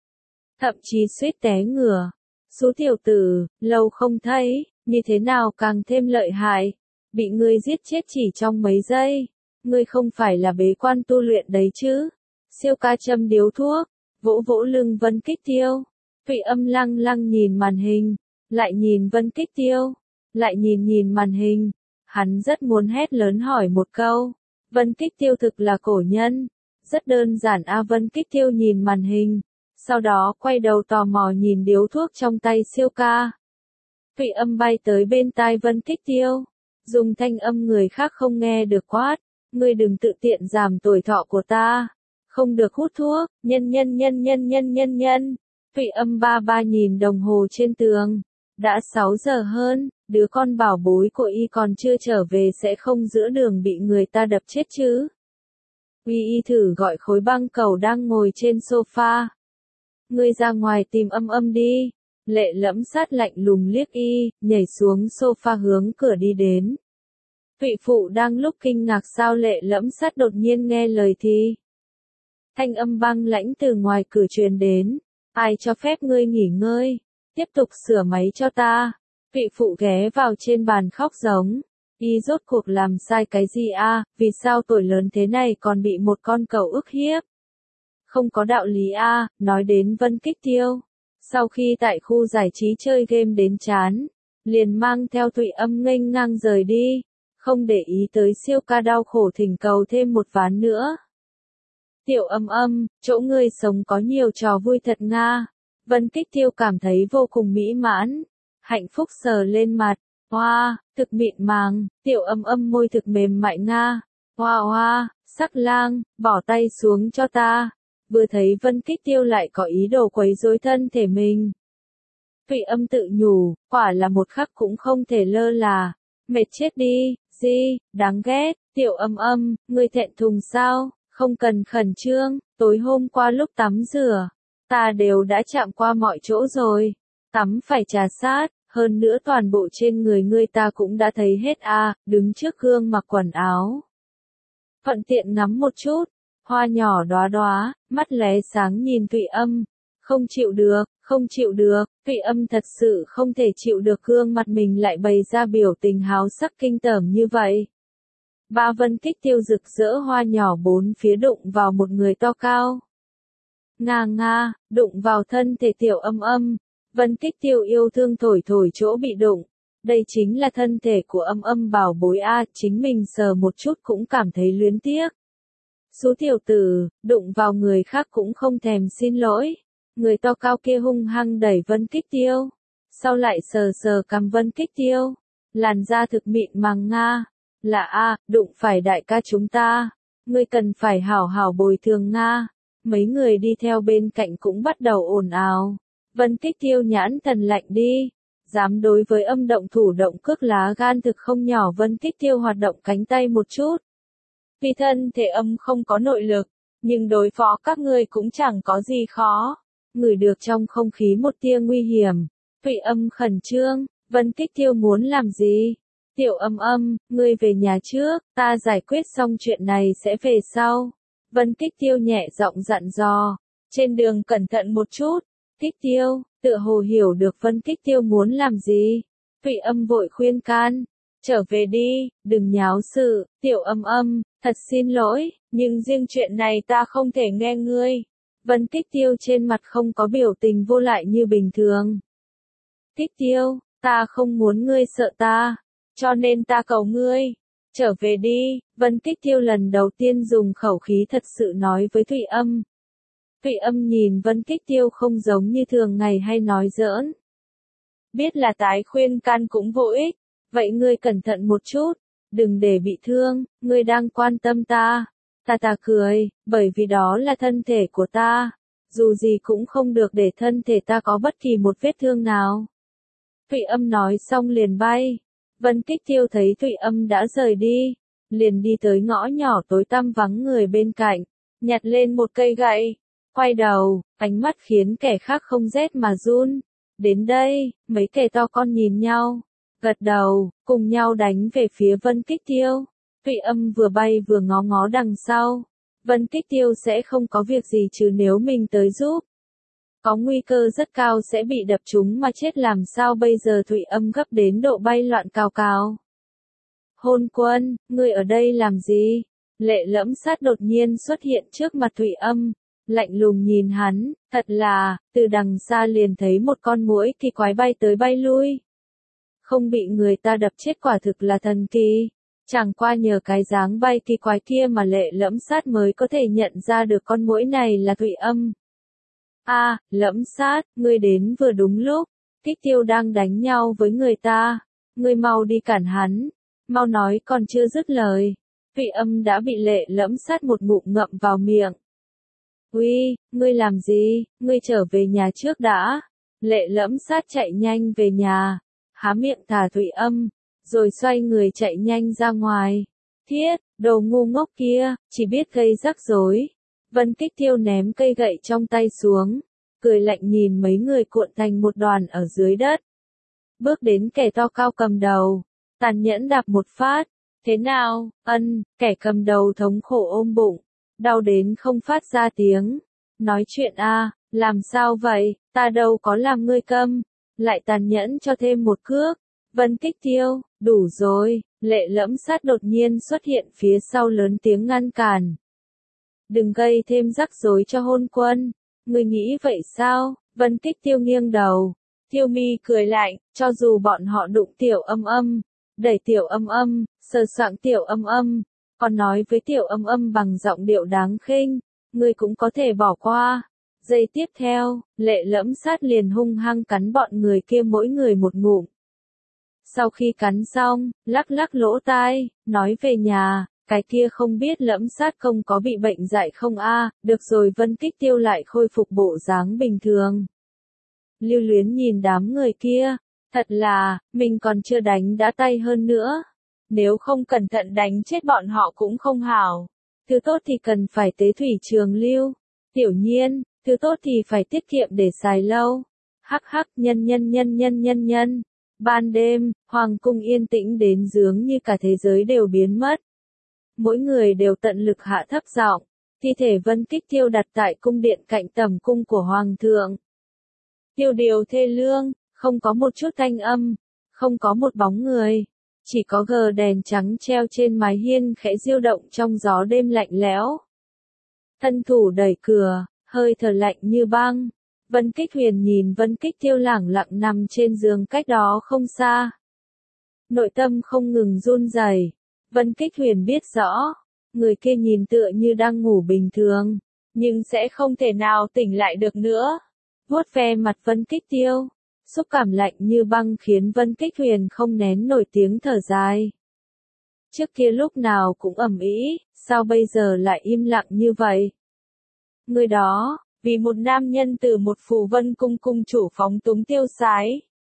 Thậm chí suýt té ngửa. Sú tiểu tử, lâu không thấy, như thế nào càng thêm lợi hại. Bị ngươi giết chết chỉ trong mấy giây. Ngươi không phải là bế quan tu luyện đấy chứ. Siêu ca châm điếu thuốc, vỗ vỗ lưng Vân Kích Tiêu. Thụy Âm lăng lăng nhìn màn hình, lại nhìn Vân Kích Tiêu, lại nhìn nhìn màn hình. Hắn rất muốn hét lớn hỏi một câu. Vân Kích Tiêu thực là cổ nhân. Rất đơn giản a. Vân Kích Tiêu nhìn màn hình. Sau đó quay đầu tò mò nhìn điếu thuốc trong tay siêu ca. Thụy Âm bay tới bên tai Vân Kích Tiêu. Dùng thanh âm người khác không nghe được quát. Ngươi đừng tự tiện giảm tuổi thọ của ta. Không được hút thuốc, nhân nhân nhân nhân nhân nhân nhân. Thụy Âm ba ba nhìn đồng hồ trên tường. Đã sáu giờ hơn, đứa con bảo bối của y còn chưa trở về sẽ không giữa đường bị người ta đập chết chứ. Uy y thử gọi khối băng cầu đang ngồi trên sofa. Ngươi ra ngoài tìm Âm Âm đi. Lệ Lẫm Sát lạnh lùng liếc y, nhảy xuống sofa hướng cửa đi đến. Thụy phụ đang lúc kinh ngạc sao Lệ Lẫm Sát đột nhiên nghe lời thì. Thanh âm băng lãnh từ ngoài cửa truyền đến. Ai cho phép ngươi nghỉ ngơi? Tiếp tục sửa máy cho ta. Thụy phụ ghé vào trên bàn khóc giống. Y rốt cuộc làm sai cái gì a? Vì sao tuổi lớn thế này còn bị một con cẩu ức hiếp? Không có đạo lý a. Nói đến Vân Kích Tiêu. Sau khi tại khu giải trí chơi game đến chán, liền mang theo Thụy Âm nghênh ngang rời đi. Không để ý tới siêu ca đau khổ thỉnh cầu thêm một ván nữa. Tiểu Âm Âm, chỗ ngươi sống có nhiều trò vui thật nga. Vân Kích Tiêu cảm thấy vô cùng mỹ mãn. Hạnh phúc sờ lên mặt. Hoa, thực mịn màng. Tiểu Âm Âm môi thực mềm mại nga. Hoa hoa, sắc lang, bỏ tay xuống cho ta. Vừa thấy Vân Kích Tiêu lại có ý đồ quấy rối thân thể mình. Thụy Âm tự nhủ, quả là một khắc cũng không thể lơ là. Mệt chết đi, gì, đáng ghét. Tiểu Âm Âm, ngươi thẹn thùng sao? Không cần khẩn trương, tối hôm qua lúc tắm rửa, ta đều đã chạm qua mọi chỗ rồi. Tắm phải trà sát, hơn nữa toàn bộ trên người ngươi ta cũng đã thấy hết a. Đứng trước gương mặc quần áo. Thuận tiện ngắm một chút, hoa nhỏ đóa đóa, mắt lóe sáng nhìn Thụy Âm. Không chịu được, không chịu được, Thụy Âm thật sự không thể chịu được gương mặt mình lại bày ra biểu tình háo sắc kinh tởm như vậy. Ba Vân Kích Tiêu rực rỡ hoa nhỏ bốn phía đụng vào một người to cao. Nga nga, đụng vào thân thể Tiểu Âm Âm. Vân Kích Tiêu yêu thương thổi thổi chỗ bị đụng. Đây chính là thân thể của Âm Âm bảo bối a, chính mình sờ một chút cũng cảm thấy luyến tiếc. Sú tiểu tử, đụng vào người khác cũng không thèm xin lỗi. Người to cao kia hung hăng đẩy Vân Kích Tiêu. Sau lại sờ sờ cằm Vân Kích Tiêu. Làn da thực mịn màng nga. Là a, đụng phải đại ca chúng ta. Ngươi cần phải hảo hảo bồi thường nga. Mấy người đi theo bên cạnh cũng bắt đầu ồn ào. Vân Kích Tiêu nhãn thần lạnh đi. Dám đối với Âm động thủ động cước lá gan thực không nhỏ. Vân Kích Tiêu hoạt động cánh tay một chút. Vì thân thể Âm không có nội lực, nhưng đối phó các ngươi cũng chẳng có gì khó. Ngửi được trong không khí một tia nguy hiểm. Thụy Âm khẩn trương, Vân Kích Tiêu muốn làm gì? Tiểu Âm Âm, ngươi về nhà trước, ta giải quyết xong chuyện này sẽ về sau. Vân Kích Tiêu nhẹ giọng dặn dò. Trên đường cẩn thận một chút. Kích Tiêu, tựa hồ hiểu được Vân Kích Tiêu muốn làm gì. Thụy Âm vội khuyên can. Trở về đi, đừng nháo sự. Tiểu Âm Âm, thật xin lỗi, nhưng riêng chuyện này ta không thể nghe ngươi. Vân Kích Tiêu trên mặt không có biểu tình vô lại như bình thường. Kích Tiêu, ta không muốn ngươi sợ ta. Cho nên ta cầu ngươi. Trở về đi. Vân Kích Tiêu lần đầu tiên dùng khẩu khí thật sự nói với Thụy Âm. Thụy Âm nhìn Vân Kích Tiêu không giống như thường ngày hay nói giỡn. Biết là tái khuyên can cũng vô ích. Vậy ngươi cẩn thận một chút. Đừng để bị thương. Ngươi đang quan tâm ta. Ta ta cười. Bởi vì đó là thân thể của ta. Dù gì cũng không được để thân thể ta có bất kỳ một vết thương nào. Thụy Âm nói xong liền bay. Vân Kích Tiêu thấy Thụy Âm đã rời đi. Liền đi tới ngõ nhỏ tối tăm vắng người bên cạnh. Nhặt lên một cây gậy. Quay đầu, ánh mắt khiến kẻ khác không rét mà run. Đến đây, mấy kẻ to con nhìn nhau. Gật đầu, cùng nhau đánh về phía Vân Kích Tiêu. Thụy Âm vừa bay vừa ngó ngó đằng sau. Vân Kích Tiêu sẽ không có việc gì chứ nếu mình tới giúp. Có nguy cơ rất cao sẽ bị đập trúng mà chết làm sao bây giờ Thụy Âm gấp đến độ bay loạn cào cào. Hôn Quân, ngươi ở đây làm gì? Lệ Lẫm Sát đột nhiên xuất hiện trước mặt Thụy Âm, lạnh lùng nhìn hắn, thật là, từ đằng xa liền thấy một con muỗi kỳ quái bay tới bay lui. Không bị người ta đập chết quả thực là thần kỳ. Chẳng qua nhờ cái dáng bay kỳ quái kia mà Lệ Lẫm Sát mới có thể nhận ra được con muỗi này là Thụy Âm. A, à, Lẫm Sát, ngươi đến vừa đúng lúc, Kích Tiêu đang đánh nhau với người ta, ngươi mau đi cản hắn, mau nói còn chưa dứt lời. Thụy Âm đã bị Lệ Lẫm Sát một ngụm ngậm vào miệng. Uy, ngươi làm gì, ngươi trở về nhà trước đã. Lệ Lẫm Sát chạy nhanh về nhà, há miệng thả Thụy Âm, rồi xoay người chạy nhanh ra ngoài. Thiết, đồ ngu ngốc kia, chỉ biết gây rắc rối. Vân Kích Tiêu ném cây gậy trong tay xuống, cười lạnh nhìn mấy người cuộn thành một đoàn ở dưới đất. Bước đến kẻ to cao cầm đầu, tàn nhẫn đạp một phát. Thế nào, ân, kẻ cầm đầu thống khổ ôm bụng, đau đến không phát ra tiếng. Nói chuyện a, à, làm sao vậy, ta đâu có làm ngươi câm, lại tàn nhẫn cho thêm một cước. Vân Kích Tiêu, đủ rồi, Lệ Lẫm Sát đột nhiên xuất hiện phía sau lớn tiếng ngăn cản. Đừng gây thêm rắc rối cho Hôn Quân, ngươi nghĩ vậy sao? Vân Kích Tiêu nghiêng đầu, Tiêu Mi cười lạnh, cho dù bọn họ đụng Tiểu Âm Âm, đẩy Tiểu Âm Âm, sờ soạng Tiểu Âm Âm, còn nói với Tiểu Âm Âm bằng giọng điệu đáng khinh, ngươi cũng có thể bỏ qua. Giây tiếp theo, Lệ Lẫm Sát liền hung hăng cắn bọn người kia mỗi người một ngụm. Sau khi cắn xong, lắc lắc lỗ tai, nói về nhà, cái kia không biết Lẫm Sát không có bị bệnh dại không a? Được rồi. Vân Kích Tiêu lại khôi phục bộ dáng bình thường. Lưu Luyến nhìn đám người kia, thật là, mình còn chưa đánh đã tay hơn nữa. Nếu không cẩn thận đánh chết bọn họ cũng không hảo. Thứ tốt thì cần phải tế thủy trường lưu. Tiểu Nhiên, thứ tốt thì phải tiết kiệm để xài lâu. Hắc hắc, nhân nhân nhân nhân nhân nhân. Ban đêm, hoàng cung yên tĩnh đến dường như cả thế giới đều biến mất. Mỗi người đều tận lực hạ thấp giọng, thi thể Vân Kích Tiêu đặt tại cung điện cạnh tầm cung của hoàng thượng. Tiêu điều thê lương, không có một chút thanh âm, không có một bóng người, chỉ có gờ đèn trắng treo trên mái hiên khẽ diêu động trong gió đêm lạnh lẽo. Thân thủ đẩy cửa, hơi thở lạnh như băng. Vân Kích Huyền nhìn Vân Kích Tiêu lẳng lặng nằm trên giường cách đó không xa. Nội tâm không ngừng run rẩy. Vân Kích Huyền biết rõ, người kia nhìn tựa như đang ngủ bình thường, nhưng sẽ không thể nào tỉnh lại được nữa. Vuốt ve mặt Vân Kích Tiêu, xúc cảm lạnh như băng khiến Vân Kích Huyền không nén nổi tiếng thở dài. Trước kia lúc nào cũng ầm ĩ, sao bây giờ lại im lặng như vậy? Người đó, vì một nam nhân từ một phù Vân cung cung chủ phóng túng tiêu sái.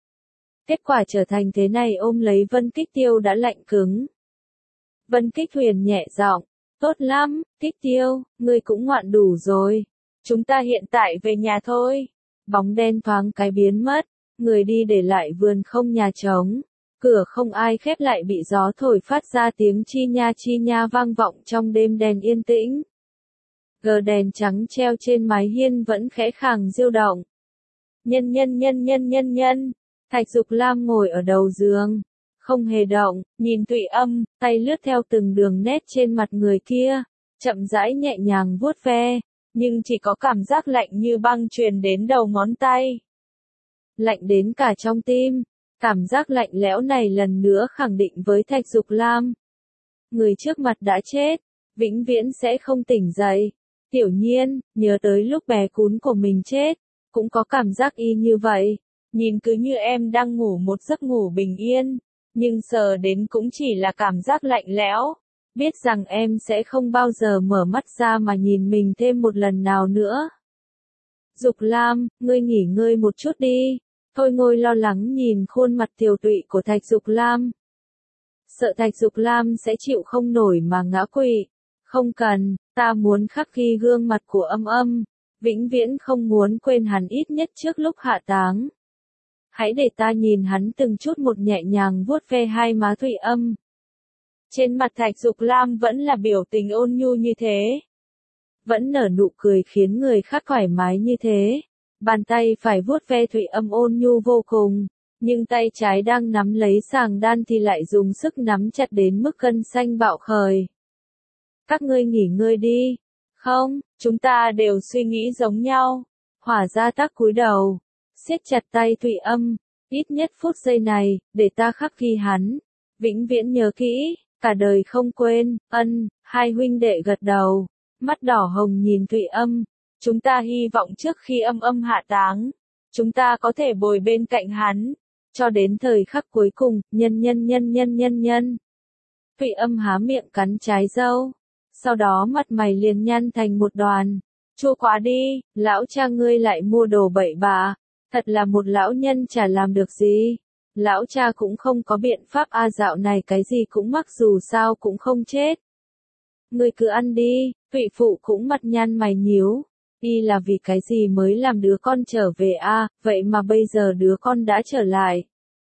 Kết quả trở thành thế này, ôm lấy Vân Kích Tiêu đã lạnh cứng. Vân Kích Huyền nhẹ giọng, tốt lắm, Kích Tiêu, ngươi cũng ngoạn đủ rồi. Chúng ta hiện tại về nhà thôi. Bóng đen thoáng cái biến mất, người đi để lại vườn không nhà trống. Cửa không ai khép lại bị gió thổi phát ra tiếng chi nha chi nha vang vọng trong đêm đen yên tĩnh. Gờ đèn trắng treo trên mái hiên vẫn khẽ khàng diêu động. Nhân nhân nhân nhân nhân nhân, Thạch Dục Lam ngồi ở đầu giường, không hề động, nhìn Thụy Âm, tay lướt theo từng đường nét trên mặt người kia, chậm rãi nhẹ nhàng vuốt ve, nhưng chỉ có cảm giác lạnh như băng truyền đến đầu ngón tay. Lạnh đến cả trong tim, cảm giác lạnh lẽo này lần nữa khẳng định với Thạch Dục Lam. Người trước mặt đã chết, vĩnh viễn sẽ không tỉnh dậy. Tiểu Nhiên, nhớ tới lúc bé cún của mình chết, cũng có cảm giác y như vậy, nhìn cứ như em đang ngủ một giấc ngủ bình yên, nhưng sờ đến cũng chỉ là cảm giác lạnh lẽo, biết rằng em sẽ không bao giờ mở mắt ra mà nhìn mình thêm một lần nào nữa. Dục Lam, ngươi nghỉ ngơi một chút đi. Thôi Ngôi lo lắng nhìn khuôn mặt tiều tụy của Thạch Dục Lam. Sợ Thạch Dục Lam sẽ chịu không nổi mà ngã quỵ. Không cần, ta muốn khắc ghi gương mặt của Âm Âm, vĩnh viễn không muốn quên hắn ít nhất trước lúc hạ táng. Hãy để ta nhìn hắn từng chút một nhẹ nhàng vuốt ve hai má Thụy Âm. Trên mặt Thạch Dục Lam vẫn là biểu tình ôn nhu như thế. vẫn nở nụ cười khiến người khác thoải mái như thế. Bàn tay phải vuốt ve Thụy Âm ôn nhu vô cùng, nhưng tay trái đang nắm lấy sàng đan thì lại dùng sức nắm chặt đến mức gân xanh bạo khởi. Các ngươi nghỉ ngơi đi. Không, chúng ta đều suy nghĩ giống nhau. Hỏa Gia Tắc cúi đầu, siết chặt tay Thụy Âm, ít nhất phút giây này, để ta khắc ghi hắn, vĩnh viễn nhớ kỹ, cả đời không quên. Ân, hai huynh đệ gật đầu, mắt đỏ hồng nhìn Thụy Âm, chúng ta hy vọng trước khi Âm Âm hạ táng, chúng ta có thể bồi bên cạnh hắn, cho đến thời khắc cuối cùng. Nhân nhân nhân nhân nhân nhân. Thụy Âm há miệng cắn trái dâu, sau đó mặt mày liền nhăn thành một đoàn. Chua quá đi, lão cha ngươi lại mua đồ bậy bạ, thật là một lão nhân chả làm được gì. Lão cha cũng không có biện pháp a, dạo này cái gì cũng mắc dù sao cũng không chết. Ngươi cứ ăn đi. Thụy phụ cũng mặt nhăn mày nhíu. Y là vì cái gì mới làm đứa con trở về a, vậy mà bây giờ đứa con đã trở lại.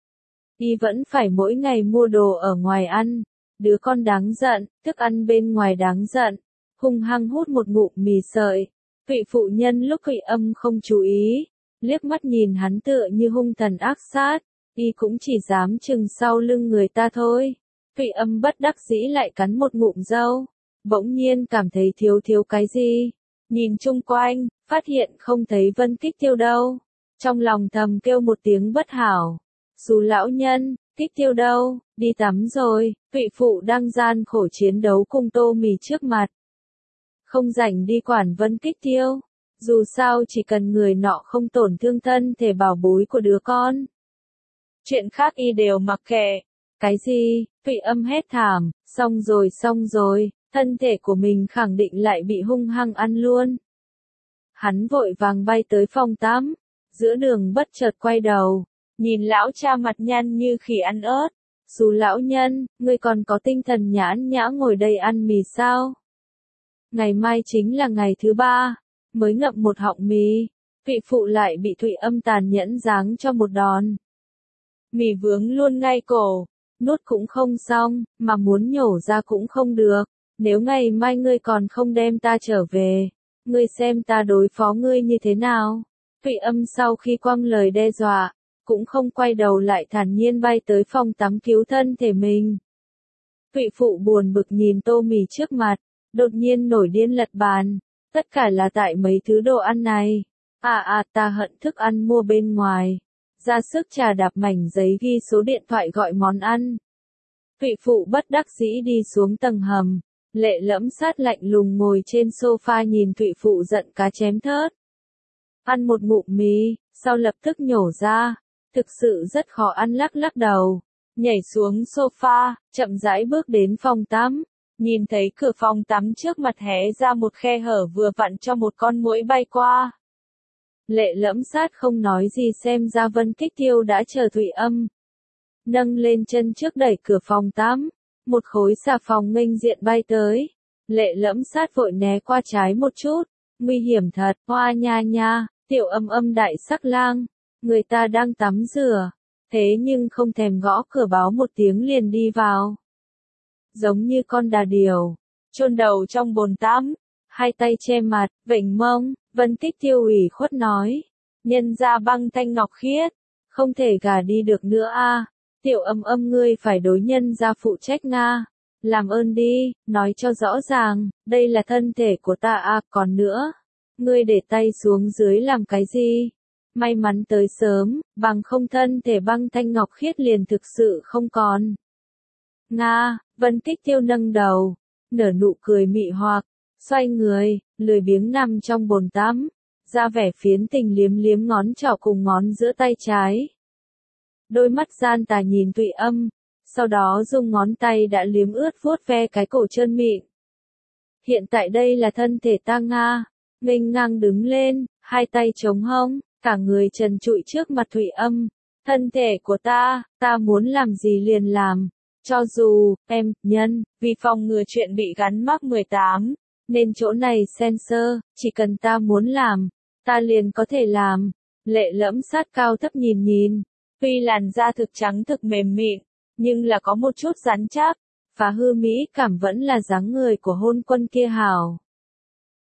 Y vẫn phải mỗi ngày mua đồ ở ngoài ăn. Đứa con đáng giận, thức ăn bên ngoài đáng giận. Hung hăng hút một ngụm mì sợi. Thụy phụ nhân lúc Thụy Âm không chú ý, liếc mắt nhìn hắn tựa như hung thần ác sát, y cũng chỉ dám chừng sau lưng người ta thôi. Thụy Âm bất đắc dĩ lại cắn một ngụm dâu, bỗng nhiên cảm thấy thiếu thiếu cái gì. Nhìn chung quanh, phát hiện không thấy Vân Kích Tiêu đâu. Trong lòng thầm kêu một tiếng bất hảo. Xú lão nhân, Kích Tiêu đâu, đi tắm rồi. Thụy phụ đang gian khổ chiến đấu cùng tô mì trước mặt. Không rảnh đi quản Vân Kích Tiêu. Dù sao chỉ cần người nọ không tổn thương thân thể bảo bối của đứa con. Chuyện khác y đều mặc kệ. Cái gì? Thụy Âm hét thảm, xong rồi xong rồi, thân thể của mình khẳng định lại bị hung hăng ăn luôn. Hắn vội vàng bay tới phòng tắm, giữa đường bất chợt quay đầu, nhìn lão cha mặt nhăn như khỉ ăn ớt. Xú lão nhân, ngươi còn có tinh thần nhãn nhã ngồi đây ăn mì sao? Ngày mai chính là ngày thứ ba, mới ngậm một họng mì, Thụy phụ lại bị Thụy Âm tàn nhẫn giáng cho một đòn. Mì vướng luôn ngay cổ, nuốt cũng không xong, mà muốn nhổ ra cũng không được. Nếu ngày mai ngươi còn không đem ta trở về, ngươi xem ta đối phó ngươi như thế nào. Thụy Âm sau khi quăng lời đe dọa, cũng không quay đầu lại thản nhiên bay tới phòng tắm cứu thân thể mình. Thụy phụ buồn bực nhìn tô mì trước mặt, đột nhiên nổi điên lật bàn, tất cả là tại mấy thứ đồ ăn này. À à, ta hận thức ăn mua bên ngoài. Ra sức trà đạp mảnh giấy ghi số điện thoại gọi món ăn. Thụy phụ bất đắc dĩ đi xuống tầng hầm, Lệ Lẫm Sát lạnh lùng ngồi trên sofa nhìn Thụy phụ giận cá chém thớt. Ăn một ngụm mì, sau lập tức nhổ ra, thực sự rất khó ăn, lắc lắc đầu, nhảy xuống sofa, chậm rãi bước đến phòng tắm, nhìn thấy cửa phòng tắm trước mặt hé ra một khe hở vừa vặn cho một con muỗi bay qua. Lệ Lẫm Sát không nói gì, xem ra Vân Kích Tiêu đã chờ Thụy Âm. Nâng lên chân trước đẩy cửa phòng tắm, một khối xà phòng nghênh diện bay tới. Lệ Lẫm Sát vội né qua trái một chút, nguy hiểm thật. Hoa nha nha, Tiểu Âm Âm đại sắc lang, người ta đang tắm rửa, thế nhưng không thèm gõ cửa báo một tiếng liền đi vào. Giống như con đà điểu, chôn đầu trong bồn tắm, hai tay che mặt, vểnh mông. Vân Kích Tiêu ủy khuất nói, nhân ra băng thanh ngọc khiết, không thể gả đi được nữa a. Tiểu Âm Âm ngươi phải đối nhân ra phụ trách nga, làm ơn đi, nói cho rõ ràng, đây là thân thể của ta a. Còn nữa, ngươi để tay xuống dưới làm cái gì? May mắn tới sớm, bằng không thân thể băng thanh ngọc khiết liền thực sự không còn. Nga, Vân Kích Tiêu nâng đầu, nở nụ cười mị hoặc, xoay người, lười biếng nằm trong bồn tắm, ra vẻ phiến tình liếm liếm ngón trỏ cùng ngón giữa tay trái. Đôi mắt gian tà nhìn Thụy Âm, sau đó dùng ngón tay đã liếm ướt vuốt ve cái cổ trơn mịn. Hiện tại đây là thân thể ta Nga, nghênh ngang đứng lên, hai tay chống hông, cả người trần trụi trước mặt Thụy Âm. Thân thể của ta, ta muốn làm gì liền làm. Cho dù, em, nhân, vì phòng ngừa chuyện bị gắn mác mười tám, nên chỗ này censor, chỉ cần ta muốn làm, ta liền có thể làm. Lệ Lẫm Sát cao thấp nhìn nhìn, tuy làn da thực trắng thực mềm mịn, nhưng là có một chút rắn chắc, phá hư mỹ cảm vẫn là dáng người của hôn quân kia hảo.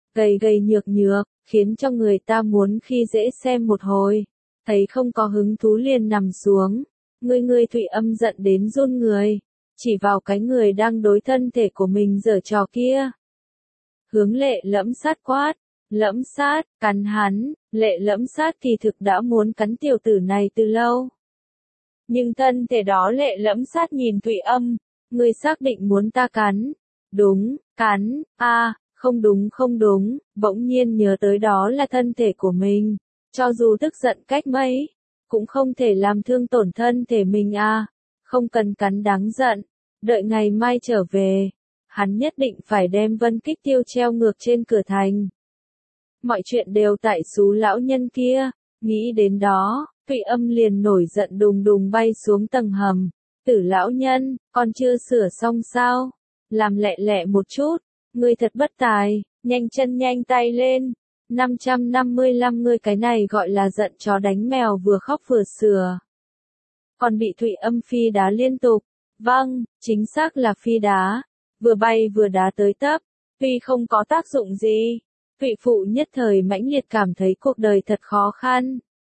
gầy gầy nhược nhược, khiến cho người ta muốn khi dễ xem một hồi. Thấy không có hứng thú liền nằm xuống. Ngươi ngươi Thụy Âm giận đến run người, chỉ vào cái người đang đối thân thể của mình giở trò kia. Hướng Lệ Lẫm Sát quát, Lẫm Sát, cắn hắn. Lệ Lẫm Sát kỳ thực đã muốn cắn tiểu tử này từ lâu. Nhưng thân thể đó Lệ Lẫm Sát nhìn Thụy Âm, ngươi xác định muốn ta cắn. Đúng, cắn, a à, không đúng không đúng, bỗng nhiên nhớ tới đó là thân thể của mình. Cho dù tức giận cách mấy, cũng không thể làm thương tổn thân thể mình a à. Không cần cắn đáng giận, đợi ngày mai trở về. Hắn nhất định phải đem Vân Kích Tiêu treo ngược trên cửa thành. Mọi chuyện đều tại xú lão nhân kia, nghĩ đến đó, Thụy Âm liền nổi giận đùng đùng bay xuống tầng hầm. Tử lão nhân, con chưa sửa xong sao? Làm lẹ lẹ một chút, ngươi thật bất tài, nhanh chân nhanh tay lên. năm trăm năm mươi lăm ngươi cái này gọi là giận chó đánh mèo vừa khóc vừa sửa. Còn bị Thụy Âm phi đá liên tục. Vâng, chính xác là phi đá. Vừa bay vừa đá tới tấp, tuy không có tác dụng gì. Thụy phụ nhất thời mãnh liệt cảm thấy cuộc đời thật khó khăn.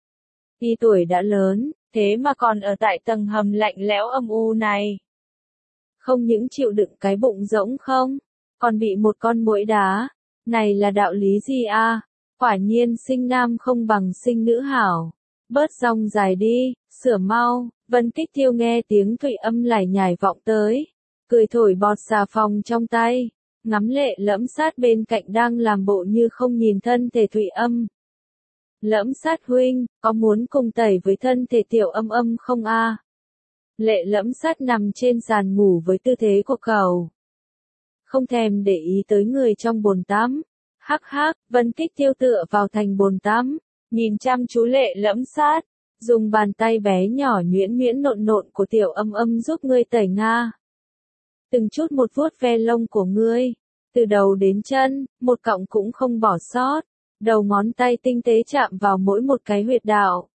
Y tuổi đã lớn, thế mà còn ở tại tầng hầm lạnh lẽo âm u này. Không những chịu đựng cái bụng rỗng không, còn bị một con muỗi đá. Này là đạo lý gì a? À? Quả nhiên sinh nam không bằng sinh nữ hảo. Bớt rong dài đi, sửa mau. Vân Kích Tiêu nghe tiếng Thụy Âm lải nhải vọng tới, cười thổi bọt xà phòng trong tay, ngắm Lệ Lẫm Sát bên cạnh đang làm bộ như không nhìn thân thể Thụy Âm. Lẫm Sát huynh, có muốn cùng tẩy với thân thể tiểu Âm Âm không a? À? Lệ Lẫm Sát nằm trên sàn ngủ với tư thế của cẩu, không thèm để ý tới người trong bồn tắm. Hắc hắc, Vân Kích Tiêu tựa vào thành bồn tắm, nhìn chăm chú Lệ Lẫm Sát, dùng bàn tay bé nhỏ nhuyễn nhuyễn nộn nộn của tiểu Âm Âm giúp ngươi tẩy nga. Từng chút một vuốt ve lông của ngươi, từ đầu đến chân, một cọng cũng không bỏ sót. Đầu ngón tay tinh tế chạm vào mỗi một cái huyệt đạo,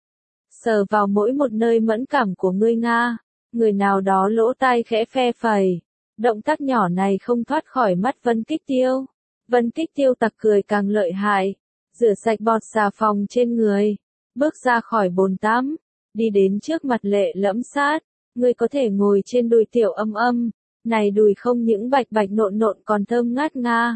sờ vào mỗi một nơi mẫn cảm của ngươi nga. Người nào đó lỗ tai khẽ phe phẩy, động tác nhỏ này không thoát khỏi mắt Vân Kích Tiêu. Vân Kích Tiêu tặc cười càng lợi hại, rửa sạch bọt xà phòng trên người, bước ra khỏi bồn tắm, đi đến trước mặt Lệ Lẫm Sát. Ngươi có thể ngồi trên đùi tiểu Âm Âm, này đùi không những bạch bạch nộn nộn còn thơm ngát nga.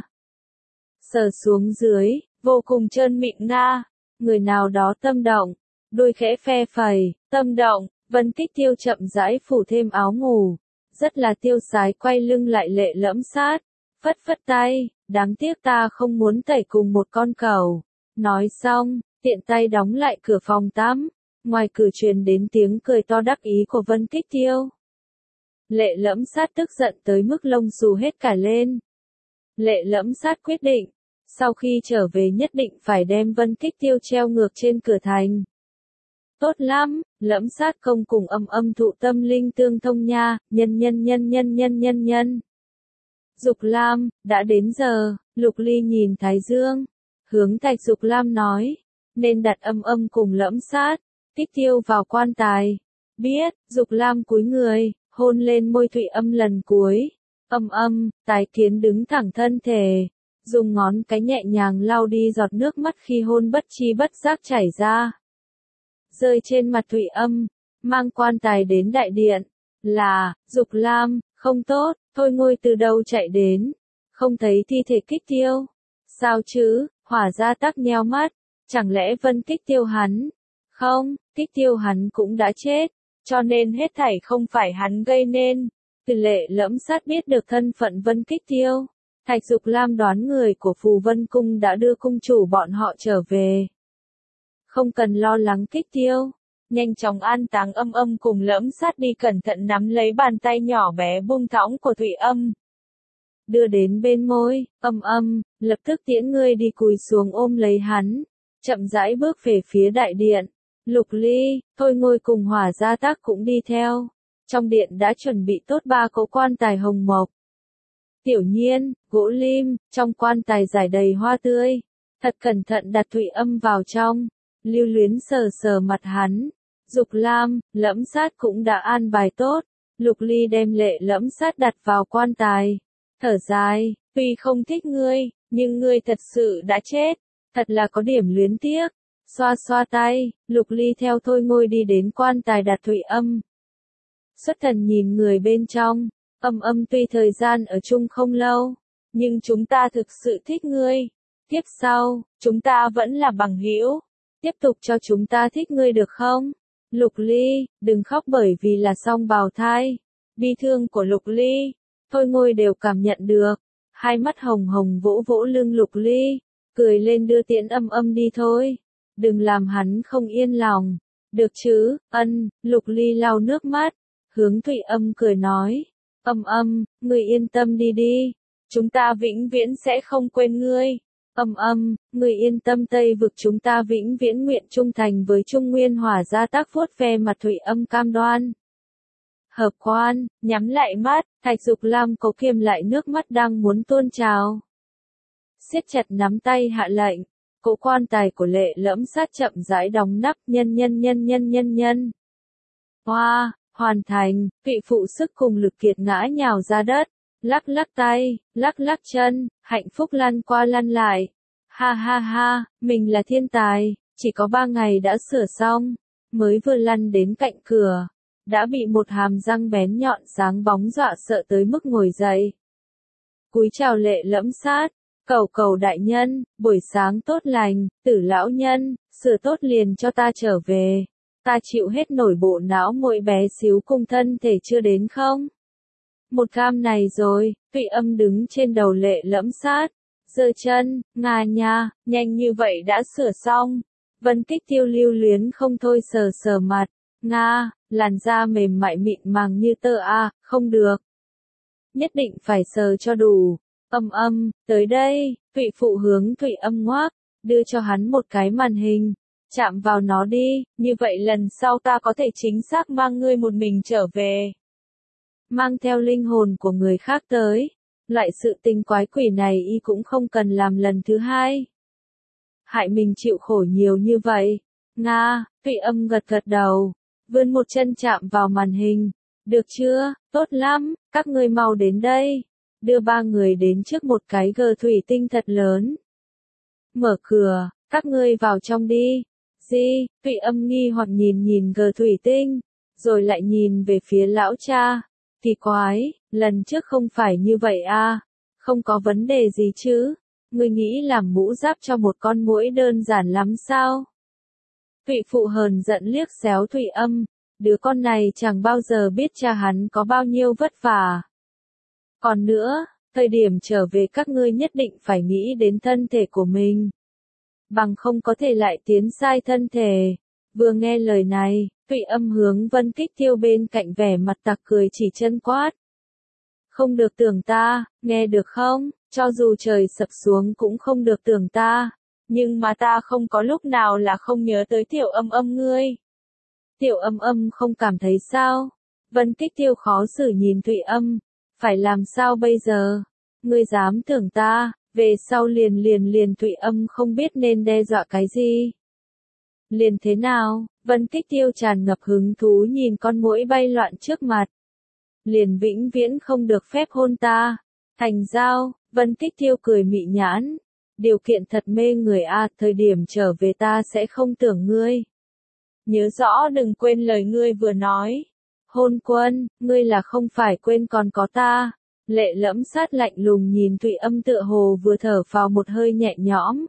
Sờ xuống dưới, vô cùng trơn mịn nga. Người nào đó tâm động, đôi khẽ phe phẩy, tâm động. Vân Kích Tiêu chậm rãi phủ thêm áo ngủ, rất là tiêu sái quay lưng lại Lệ Lẫm Sát, phất phất tay, đáng tiếc ta không muốn tẩy cùng một con cẩu. Nói xong, tiện tay đóng lại cửa phòng tắm, ngoài cửa truyền đến tiếng cười to đắc ý của Vân Kích Tiêu. Lệ Lẫm Sát tức giận tới mức lông xù hết cả lên. Lệ Lẫm Sát quyết định, sau khi trở về nhất định phải đem Vân Kích Tiêu treo ngược trên cửa thành. Tốt lắm, Lẫm Sát công cùng Âm Âm thụ tâm linh tương thông nha, nhân nhân nhân nhân nhân nhân nhân. Dục Lam, đã đến giờ. Lục Ly nhìn Thái Dương, hướng Thạch Dục Lam nói, nên đặt Âm Âm cùng Lẫm Sát, Kích Tiêu vào quan tài. Biết. Dục Lam cúi người, hôn lên môi Thụy Âm lần cuối. Âm Âm, Tài Kiến đứng thẳng thân thể, dùng ngón cái nhẹ nhàng lau đi giọt nước mắt khi hôn bất chi bất giác chảy ra, rơi trên mặt Thụy Âm. Mang quan tài đến đại điện. Là. Dục Lam, không tốt. Thôi Ngôi từ đâu chạy đến, không thấy thi thể Kích Tiêu. Sao chứ? Hỏa Gia Tắc nheo mắt, chẳng lẽ Vân Kích Tiêu hắn? Không, Kích Tiêu hắn cũng đã chết, cho nên hết thảy không phải hắn gây nên. Từ Lệ Lẫm Sát biết được thân phận Vân Kích Tiêu, Thạch Dục Lam đoán người của Phù Vân Cung đã đưa cung chủ bọn họ trở về. Không cần lo lắng Kích Tiêu, nhanh chóng an táng Âm Âm cùng Lẫm Sát đi, cẩn thận nắm lấy bàn tay nhỏ bé buông thõng của Thụy Âm, đưa đến bên môi. Âm Âm, lập tức tiễn ngươi đi, cúi xuống ôm lấy hắn, chậm rãi bước về phía đại điện. Lục Ly, Thôi Ngôi cùng Hỏa Gia Tác cũng đi theo. Trong điện đã chuẩn bị tốt ba cỗ quan tài hồng mộc, tiểu nhiên, gỗ lim, trong quan tài rải đầy hoa tươi. Thật cẩn thận đặt Thụy Âm vào trong, lưu luyến sờ sờ mặt hắn. Dục Lam, Lẫm Sát cũng đã an bài tốt. Lục Ly đem Lệ Lẫm Sát đặt vào quan tài, thở dài, tuy không thích ngươi, Nhưng ngươi thật sự đã chết, thật là có điểm luyến tiếc. Xoa xoa tay, Lục Ly theo Thôi Ngôi đi đến quan tài đặt Thụy Âm. Xuất thần nhìn người bên trong, Âm Âm tuy thời gian ở chung không lâu, nhưng chúng ta thực sự thích ngươi. Tiếp sau, chúng ta vẫn là bằng hữu. Tiếp tục cho chúng ta thích ngươi được không? Lục Ly, đừng khóc bởi vì là song bào thai. Bi thương của Lục Ly, Thôi Ngôi đều cảm nhận được. Hai mắt hồng hồng vỗ vỗ lưng Lục Ly, cười lên đưa tiễn Âm Âm đi thôi. Đừng làm hắn không yên lòng. Được chứ, ân, Lục Ly lau nước mắt, hướng Thụy Âm cười nói. Âm Âm, ngươi yên tâm đi đi. Chúng ta vĩnh viễn sẽ không quên ngươi. Âm Âm, ngươi yên tâm, Tây vực chúng ta vĩnh viễn nguyện trung thành với Trung Nguyên Hỏa gia tác vuốt ve mặt Thụy Âm cam đoan. Hợp quan, nhắm lại mắt, Thạch Dục Lam cố kiềm lại nước mắt đang muốn tuôn trào. Siết chặt nắm tay hạ lệnh, cỗ quan tài của Lệ Lẫm Sát chậm rãi đóng nắp, nhân nhân nhân nhân nhân nhân. Hoa, hoàn thành, vị phụ sức cùng lực kiệt ngã nhào ra đất, lắc lắc tay, lắc lắc chân, hạnh phúc lăn qua lăn lại. Ha ha ha, mình là thiên tài, chỉ có ba ngày đã sửa xong, mới vừa lăn đến cạnh cửa, đã bị một hàm răng bén nhọn sáng bóng dọa sợ tới mức ngồi dậy. Cúi chào Lệ Lẫm Sát, cầu cầu đại nhân, buổi sáng tốt lành, Tử lão nhân, sửa tốt liền cho ta trở về. Ta chịu hết nổi bộ não mỗi bé xíu cùng thân thể chưa đến không? Một cam này rồi, Thụy Âm đứng trên đầu Lệ Lẫm Sát, giơ chân, ngà nha, nhanh như vậy đã sửa xong. Vân Kích Tiêu lưu luyến không thôi sờ sờ mặt, nga, làn da mềm mại mịn màng như tơ a, không được. Nhất định phải sờ cho đủ. Âm Âm, tới đây, Thụy phụ hướng Thụy Âm ngoác, đưa cho hắn một cái màn hình. Chạm vào nó đi, như vậy lần sau ta có thể chính xác mang ngươi một mình trở về. Mang theo linh hồn của người khác tới. Loại sự tình quái quỷ này y cũng không cần làm lần thứ hai. Hại mình chịu khổ nhiều như vậy. Nga, Thụy Âm gật gật đầu, vươn một chân chạm vào màn hình. Được chưa, tốt lắm, các ngươi mau đến đây. Đưa ba người đến trước một cái gờ thủy tinh thật lớn. Mở cửa, các ngươi vào trong đi. Gì, Thụy Âm nghi hoặc nhìn nhìn gờ thủy tinh, rồi lại nhìn về phía lão cha. Kỳ quái, lần trước không phải như vậy à, không có vấn đề gì chứ, ngươi nghĩ làm mũ giáp cho một con muỗi đơn giản lắm sao? Thụy phụ hờn giận liếc xéo Thụy Âm, đứa con này chẳng bao giờ biết cha hắn có bao nhiêu vất vả. Còn nữa, thời điểm trở về các ngươi nhất định phải nghĩ đến thân thể của mình. Bằng không có thể lại tiến sai thân thể. Vừa nghe lời này, Thụy Âm hướng Vân Kích Tiêu bên cạnh vẻ mặt tặc cười chỉ chân quát. Không được tưởng ta, nghe được không, cho dù trời sập xuống cũng không được tưởng ta, nhưng mà ta không có lúc nào là không nhớ tới Tiểu Âm Âm ngươi. Tiểu Âm Âm không cảm thấy sao? Vân Kích Tiêu khó xử nhìn Thụy Âm, phải làm sao bây giờ? Ngươi dám tưởng ta, về sau liền liền liền Thụy Âm không biết nên đe dọa cái gì. Liền thế nào? Vân Kích Tiêu tràn ngập hứng thú nhìn con muỗi bay loạn trước mặt. Liền vĩnh viễn không được phép hôn ta. Thành giao, Vân Kích Tiêu cười mị nhãn. Điều kiện thật mê người a, thời điểm trở về ta sẽ không tưởng ngươi. Nhớ rõ đừng quên lời ngươi vừa nói. Hôn quân, ngươi là không phải quên còn có ta. Lệ Lẫm Sát lạnh lùng nhìn Thụy Âm tựa hồ vừa thở phào một hơi nhẹ nhõm.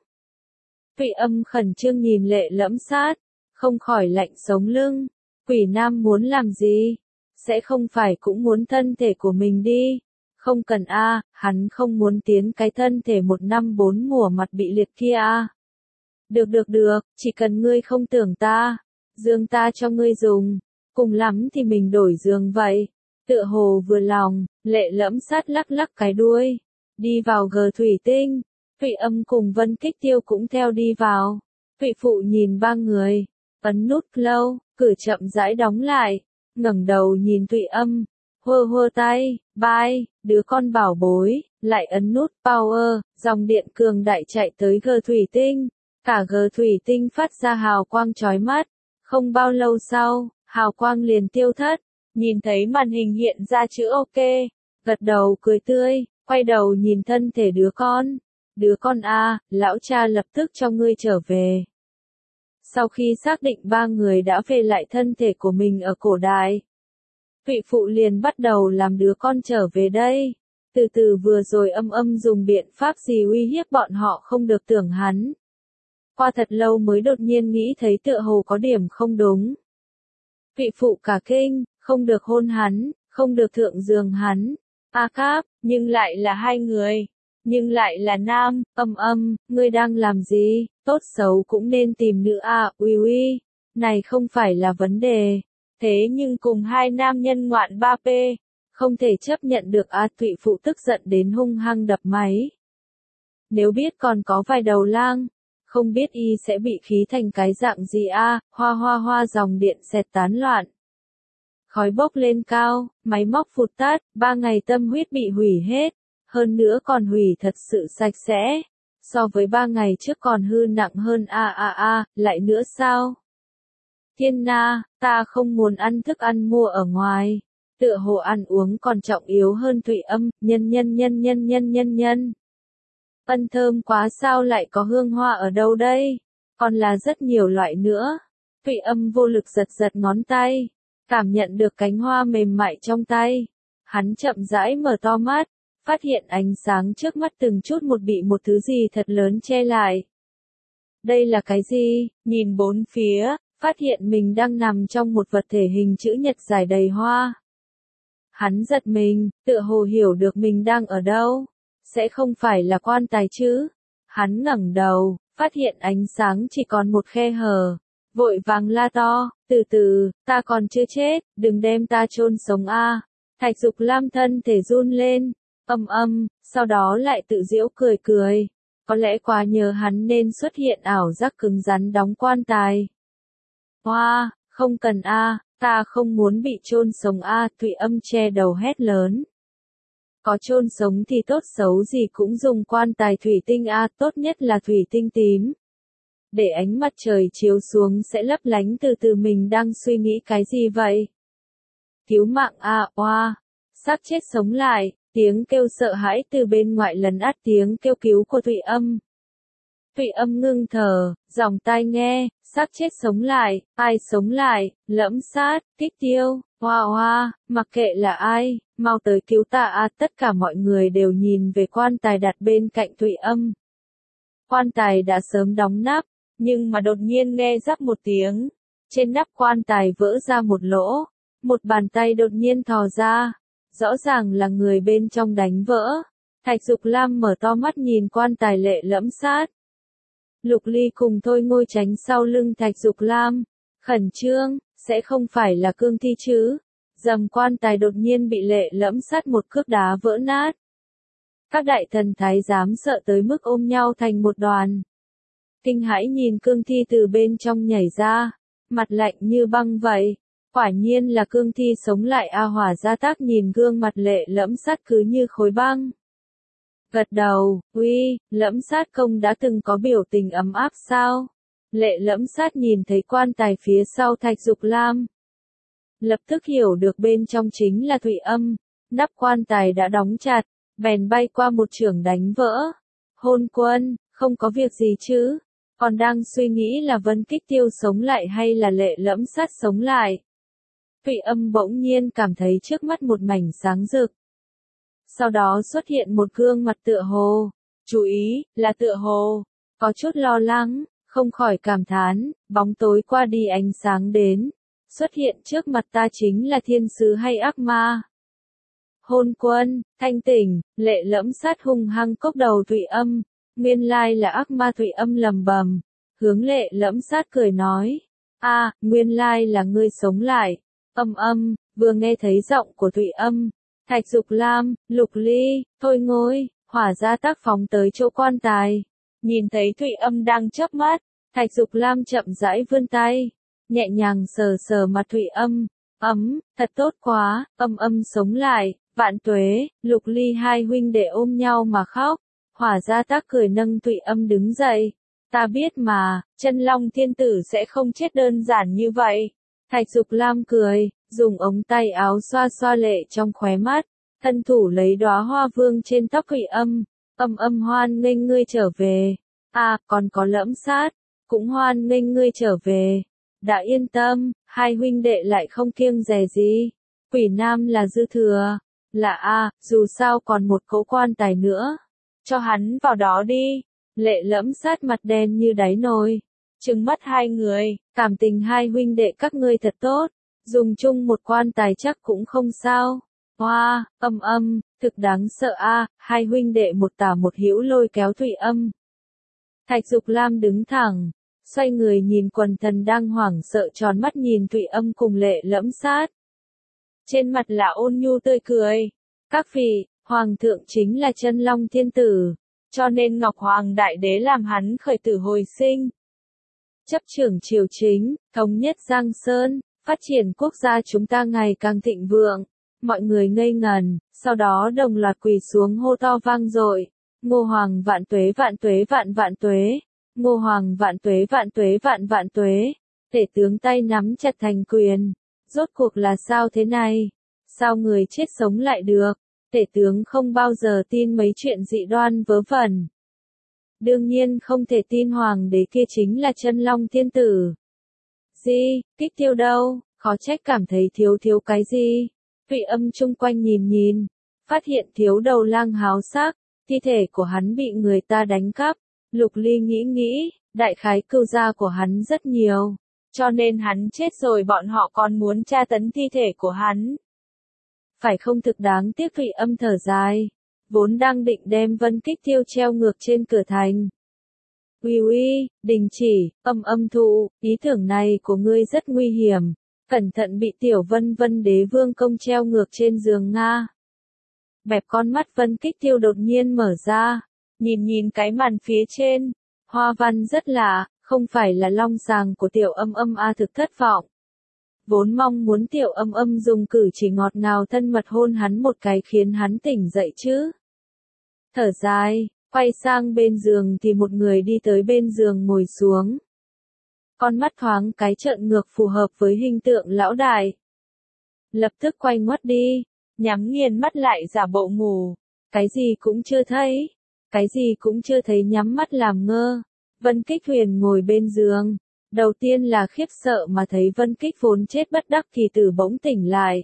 Thụy Âm khẩn trương nhìn Lệ Lẫm Sát, không khỏi lạnh sống lưng. Quỷ nam muốn làm gì? Sẽ không phải cũng muốn thân thể của mình đi. Không cần a, à, hắn không muốn tiến cái thân thể một năm bốn mùa mặt bị liệt kia a. À. Được được được, chỉ cần ngươi không tưởng ta, giường ta cho ngươi dùng, cùng lắm thì mình đổi giường vậy. Tựa hồ vừa lòng, Lệ Lẫm Sát lắc lắc cái đuôi, đi vào gờ thủy tinh. Thụy Âm cùng Vân Kích Tiêu cũng theo đi vào. Thụy phụ nhìn ba người, ấn nút lâu, cửa chậm rãi đóng lại, ngẩng đầu nhìn Thụy Âm, hơ hơ tay, bye, đứa con bảo bối, lại ấn nút power, dòng điện cường đại chạy tới gờ thủy tinh, cả gờ thủy tinh phát ra hào quang chói mắt. Không bao lâu sau, hào quang liền tiêu thất, nhìn thấy màn hình hiện ra chữ ok, gật đầu cười tươi, quay đầu nhìn thân thể đứa con. đứa con a, lão cha lập tức cho ngươi trở về. Sau khi xác định ba người đã về lại thân thể của mình ở cổ đại, Thụy Phụ liền bắt đầu làm đứa con trở về đây. Từ từ vừa rồi âm âm dùng biện pháp gì uy hiếp bọn họ không được tưởng hắn. Qua thật lâu mới đột nhiên nghĩ thấy tựa hồ có điểm không đúng. Thụy Phụ cả kinh, không được hôn hắn, không được thượng giường hắn. A Cáp, nhưng lại là hai người. Nhưng lại là nam, âm âm, ngươi đang làm gì, tốt xấu cũng nên tìm nữ a, uy uy. Này không phải là vấn đề. Thế nhưng cùng hai nam nhân ngoạn ba p, không thể chấp nhận được a. Thụy Phụ tức giận đến hung hăng đập máy. Nếu biết còn có vài đầu lang, không biết y sẽ bị khí thành cái dạng gì a. Hoa hoa hoa dòng điện xẹt tán loạn. Khói bốc lên cao, máy móc phụt tắt, ba ngày tâm huyết bị hủy hết, hơn nữa còn hủy thật sự sạch sẽ. So với ba ngày trước còn hư nặng hơn a a a, lại nữa sao? Thiên Na, ta không muốn ăn thức ăn mua ở ngoài. Tựa hồ ăn uống còn trọng yếu hơn Thụy Âm, nhân nhân nhân nhân nhân nhân nhân. Ân thơm quá sao lại có hương hoa ở đâu đây? Còn là rất nhiều loại nữa. Thụy Âm vô lực giật giật ngón tay, cảm nhận được cánh hoa mềm mại trong tay. Hắn chậm rãi mở to mắt, phát hiện ánh sáng trước mắt từng chút một bị một thứ gì thật lớn che lại. Đây là cái gì? Nhìn bốn phía, phát hiện mình đang nằm trong một vật thể hình chữ nhật dài đầy hoa. Hắn giật mình, tựa hồ hiểu được mình đang ở đâu. Sẽ không phải là quan tài chứ? Hắn ngẩng đầu, phát hiện ánh sáng chỉ còn một khe hở. Vội vàng la to, từ từ, ta còn chưa chết, đừng đem ta chôn sống a. Thạch Dục Lam thân thể run lên, âm âm, sau đó lại tự giễu cười cười. Có lẽ quá nhớ hắn nên xuất hiện ảo giác cứng rắn đóng quan tài. Hoa, không cần a, ta không muốn bị chôn sống a. Thụy Âm che đầu hét lớn. Có chôn sống thì tốt xấu gì cũng dùng quan tài thủy tinh a, tốt nhất là thủy tinh tím. Để ánh mặt trời chiếu xuống sẽ lấp lánh. Từ từ mình đang suy nghĩ cái gì vậy? Cứu mạng a, oa, xác chết sống lại, tiếng kêu sợ hãi từ bên ngoài lấn át tiếng kêu cứu của Thụy Âm. Thụy Âm ngưng thở, dòng tai nghe, xác chết sống lại, ai sống lại, Lẫm Sát, Kích Tiêu, hoa hoa, mặc kệ là ai, mau tới cứu ta a. Tất cả mọi người đều nhìn về quan tài đặt bên cạnh Thụy Âm. Quan tài đã sớm đóng nắp, nhưng mà đột nhiên nghe rắc một tiếng, trên nắp quan tài vỡ ra một lỗ, một bàn tay đột nhiên thò ra, rõ ràng là người bên trong đánh vỡ. Thạch Dục Lam mở to mắt nhìn quan tài lệ Lẫm Sát. Lục Ly cùng Thôi Ngôi tránh sau lưng Thạch Dục Lam, khẩn trương, sẽ không phải là cương thi chứ? Dầm quan tài đột nhiên bị lệ Lẫm Sát một cước đá vỡ nát. Các đại thần thái giám sợ tới mức ôm nhau thành một đoàn. Kinh hãi nhìn cương thi từ bên trong nhảy ra, mặt lạnh như băng vậy. Quả nhiên là cương thi sống lại a. Hỏa Gia Tác nhìn gương mặt lệ Lẫm Sát cứ như khối băng. Gật đầu, uy, Lẫm Sát công đã từng có biểu tình ấm áp sao? Lệ Lẫm Sát nhìn thấy quan tài phía sau Thạch Dục Lam. Lập tức hiểu được bên trong chính là Thụy Âm, nắp quan tài đã đóng chặt, bèn bay qua một chưởng đánh vỡ. Hôn Quân, không có việc gì chứ? Còn đang suy nghĩ là Vân Kích Tiêu sống lại hay là lệ Lẫm Sát sống lại. Thụy Âm bỗng nhiên cảm thấy trước mắt một mảnh sáng rực. Sau đó xuất hiện một gương mặt tựa hồ, chú ý, là tựa hồ, có chút lo lắng, không khỏi cảm thán, bóng tối qua đi ánh sáng đến, xuất hiện trước mặt ta chính là thiên sứ hay ác ma. Hôn Quân, thanh tỉnh, lệ Lẫm Sát hung hăng cốc đầu Thụy Âm, nguyên lai là ác ma. Thụy Âm lầm bầm, hướng lệ Lẫm Sát cười nói, a, nguyên lai là ngươi sống lại. Âm âm, vừa nghe thấy giọng của Thụy Âm, Thạch Dục Lam, Lục Ly, Thôi Ngôi, Hỏa Gia Tác phóng tới chỗ quan tài. Nhìn thấy Thụy Âm đang chớp mắt, Thạch Dục Lam chậm rãi vươn tay, nhẹ nhàng sờ sờ mặt Thụy Âm, ấm, thật tốt quá, âm âm sống lại, vạn tuế. Lục Ly hai huynh đệ ôm nhau mà khóc. Hỏa Gia Tác cười nâng Thụy Âm đứng dậy. Ta biết mà, Chân Long Thiên Tử sẽ không chết đơn giản như vậy. Thạch Dục Lam cười, dùng ống tay áo xoa xoa lệ trong khóe mắt, thân thủ lấy đóa hoa vương trên tóc Thụy Âm, Âm âm hoan nghênh ngươi trở về. À, còn có Lẫm Sát, cũng hoan nghênh ngươi trở về. Đã yên tâm, hai huynh đệ lại không kiêng dè gì. Quỷ Nam là dư thừa. Là a, dù sao còn một cỗ quan tài nữa. Cho hắn vào đó đi. Lệ Lẫm Sát mặt đen như đáy nồi. Trừng mắt hai người, cảm tình hai huynh đệ các ngươi thật tốt. Dùng chung một quan tài chắc cũng không sao. Hoa, wow, âm âm, thực đáng sợ a, hai huynh đệ một tả một hữu lôi kéo Thụy Âm. Thạch Dục Lam đứng thẳng, xoay người nhìn quần thần đang hoảng sợ tròn mắt nhìn Thụy Âm cùng Lệ Lẫm Sát. Trên mặt là ôn nhu tươi cười. Các vị, Hoàng thượng chính là Chân Long Thiên Tử, cho nên Ngọc Hoàng Đại Đế làm hắn khởi tử hồi sinh. Chấp trưởng triều chính, thống nhất Giang Sơn, phát triển quốc gia chúng ta ngày càng thịnh vượng. Mọi người ngây ngần, sau đó đồng loạt quỳ xuống hô to vang dội. Ngô Hoàng vạn tuế vạn tuế vạn vạn tuế. Ngô Hoàng vạn tuế vạn tuế vạn vạn tuế. Tể tướng tay nắm chặt thành quyền. Rốt cuộc là sao thế này? Sao người chết sống lại được? Tể tướng không bao giờ tin mấy chuyện dị đoan vớ vẩn. Đương nhiên không thể tin hoàng đế kia chính là Chân Long Thiên Tử. Gì, Kích Tiêu đâu, khó trách cảm thấy thiếu thiếu cái gì. Thụy Âm chung quanh nhìn nhìn, phát hiện thiếu đầu lang háo sắc, thi thể của hắn bị người ta đánh cắp. Lục Ly nghĩ nghĩ, đại khái cưu gia của hắn rất nhiều, cho nên hắn chết rồi bọn họ còn muốn tra tấn thi thể của hắn. Phải không thực đáng tiếc. Thụy Âm thở dài, vốn đang định đem Vân Kích Tiêu treo ngược trên cửa thành. Uy uy, đình chỉ, Âm Âm thụ, ý tưởng này của ngươi rất nguy hiểm, cẩn thận bị tiểu Vân Vân Đế Vương công treo ngược trên giường Nga. Bẹp con mắt Vân Kích Tiêu đột nhiên mở ra, nhìn nhìn cái màn phía trên, hoa văn rất lạ, không phải là long sàng của tiểu Âm Âm a, thực thất vọng. Vốn mong muốn tiểu Âm Âm dùng cử chỉ ngọt ngào thân mật hôn hắn một cái khiến hắn tỉnh dậy chứ. Thở dài, quay sang bên giường thì một người đi tới bên giường ngồi xuống. Con mắt thoáng cái trợn ngược phù hợp với hình tượng lão đại. Lập tức quay ngoắt đi, nhắm nghiền mắt lại giả bộ ngủ. Cái gì cũng chưa thấy, cái gì cũng chưa thấy nhắm mắt làm ngơ. Vân Kích Huyền ngồi bên giường. Đầu tiên là khiếp sợ mà thấy Vân Kích vốn chết bất đắc kỳ tử bỗng tỉnh lại.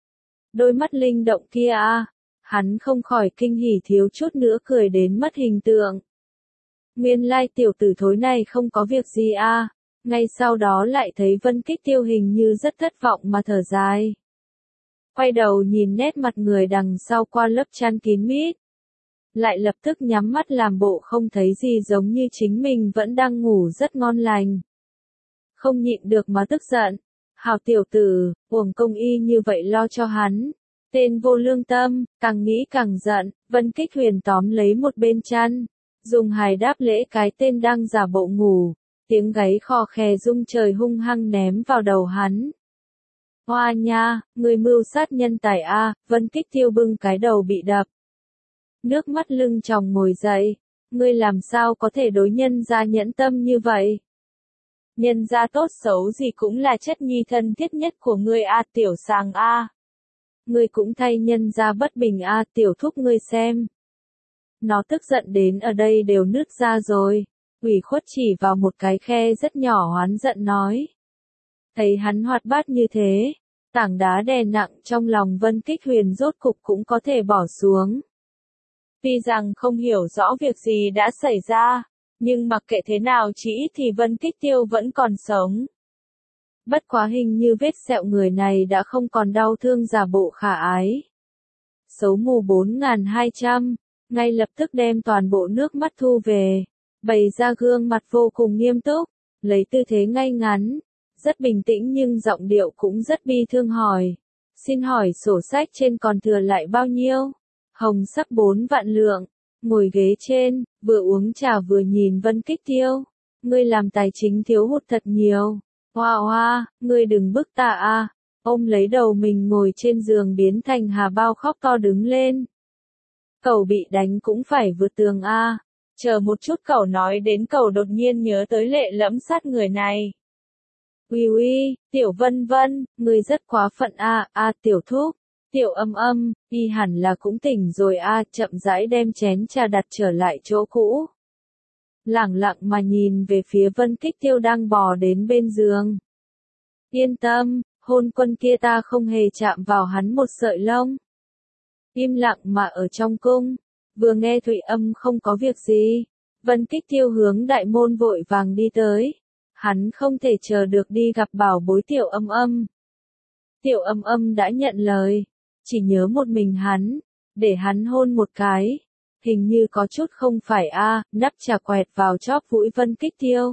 Đôi mắt linh động kia a, hắn không khỏi kinh hỉ thiếu chút nữa cười đến mất hình tượng. Nguyên lai tiểu tử thối này không có việc gì a. Ngay sau đó lại thấy Vân Kích Tiêu hình như rất thất vọng mà thở dài. Quay đầu nhìn nét mặt người đằng sau qua lớp chăn kín mít. Lại lập tức nhắm mắt làm bộ không thấy gì giống như chính mình vẫn đang ngủ rất ngon lành. Không nhịn được mà tức giận. Hào tiểu tử, uổng công y như vậy lo cho hắn. Tên vô lương tâm, càng nghĩ càng giận. Vân Kích Huyền tóm lấy một bên chăn, dùng hài đáp lễ cái tên đang giả bộ ngủ. Tiếng gáy khò khè rung trời hung hăng ném vào đầu hắn. Hoa nha, người mưu sát nhân tài a. Vân Kích Tiêu bưng cái đầu bị đập. Nước mắt lưng tròng ngồi dậy. Ngươi làm sao có thể đối nhân gia nhẫn tâm như vậy? Nhân gia tốt xấu gì cũng là chất nhi thân thiết nhất của ngươi a, tiểu sàng a. Ngươi cũng thay nhân gia bất bình a, tiểu thúc ngươi xem. Nó tức giận đến ở đây đều nứt ra rồi. Ủy khuất chỉ vào một cái khe rất nhỏ hoán giận nói. Thấy hắn hoạt bát như thế, tảng đá đè nặng trong lòng Vân Kích Huyền rốt cục cũng có thể bỏ xuống. Tuy rằng không hiểu rõ việc gì đã xảy ra, nhưng mặc kệ thế nào chỉ ít thì Vân Kích Tiêu vẫn còn sống. Bất quá hình như vết sẹo người này đã không còn đau thương giả bộ khả ái. Xấu mù bốn nghìn hai trăm, ngay lập tức đem toàn bộ nước mắt thu về, bày ra gương mặt vô cùng nghiêm túc, lấy tư thế ngay ngắn, rất bình tĩnh nhưng giọng điệu cũng rất bi thương hỏi. Xin hỏi sổ sách trên còn thừa lại bao nhiêu? Hồng sắc bốn vạn lượng, ngồi ghế trên, vừa uống trà vừa nhìn Vân Kích Tiêu. Ngươi làm tài chính thiếu hụt thật nhiều. Hoa hoa, ngươi đừng bức ta a. Ông lấy đầu mình ngồi trên giường biến thành hà bao khóc to đứng lên. Cậu bị đánh cũng phải vượt tường a. Chờ một chút, cậu nói đến cậu đột nhiên nhớ tới Lệ Lẫm Sát người này. Uy uy, tiểu Vân Vân, ngươi rất quá phận a, a tiểu thúc. Tiểu Âm Âm, y hẳn là cũng tỉnh rồi a, chậm rãi đem chén trà đặt trở lại chỗ cũ. Lẳng lặng mà nhìn về phía Vân Kích Tiêu đang bò đến bên giường. Yên tâm, hôn quân kia ta không hề chạm vào hắn một sợi lông. Im lặng mà ở trong cung, vừa nghe Thụy Âm không có việc gì, Vân Kích Tiêu hướng đại môn vội vàng đi tới. Hắn không thể chờ được đi gặp bảo bối Tiểu Âm Âm. Tiểu Âm Âm đã nhận lời, chỉ nhớ một mình hắn, để hắn hôn một cái. Hình như có chút không phải a, nắp trà quẹt vào chóp mũi Vân Kích Tiêu.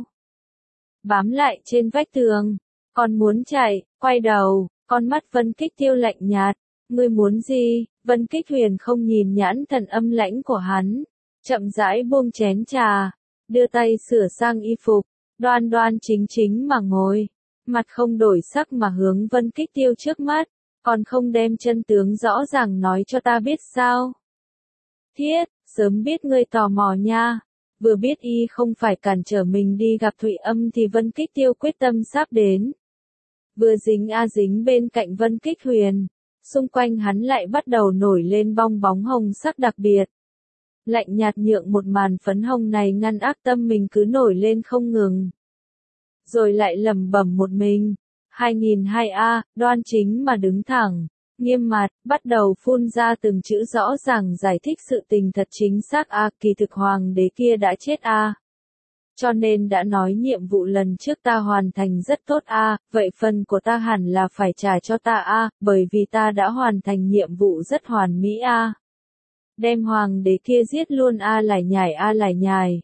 Bám lại trên vách tường, còn muốn chạy, quay đầu, con mắt Vân Kích Tiêu lạnh nhạt. Ngươi muốn gì? Vân Kích Huyền không nhìn nhãn thần âm lãnh của hắn, chậm rãi buông chén trà, đưa tay sửa sang y phục, đoan đoan chính chính mà ngồi, mặt không đổi sắc mà hướng Vân Kích Tiêu trước mắt, còn không đem chân tướng rõ ràng nói cho ta biết sao? Thiết, sớm biết ngươi tò mò nha. Vừa biết y không phải cản trở mình đi gặp Thụy Âm thì Vân Kích Tiêu quyết tâm sắp đến. Vừa dính a dính bên cạnh Vân Kích Huyền, xung quanh hắn lại bắt đầu nổi lên bong bóng hồng sắc đặc biệt. Lạnh nhạt nhượng một màn phấn hồng này ngăn ác tâm mình cứ nổi lên không ngừng. Rồi lại lẩm bẩm một mình, hai nghìn hai a, đoan chính mà đứng thẳng, nghiêm mặt, bắt đầu phun ra từng chữ rõ ràng giải thích sự tình thật chính xác a, kỳ thực hoàng đế kia đã chết a. Cho nên đã nói nhiệm vụ lần trước ta hoàn thành rất tốt a, vậy phần của ta hẳn là phải trả cho ta a, bởi vì ta đã hoàn thành nhiệm vụ rất hoàn mỹ a. Đem hoàng đế kia giết luôn a, lải nhải a lải nhải.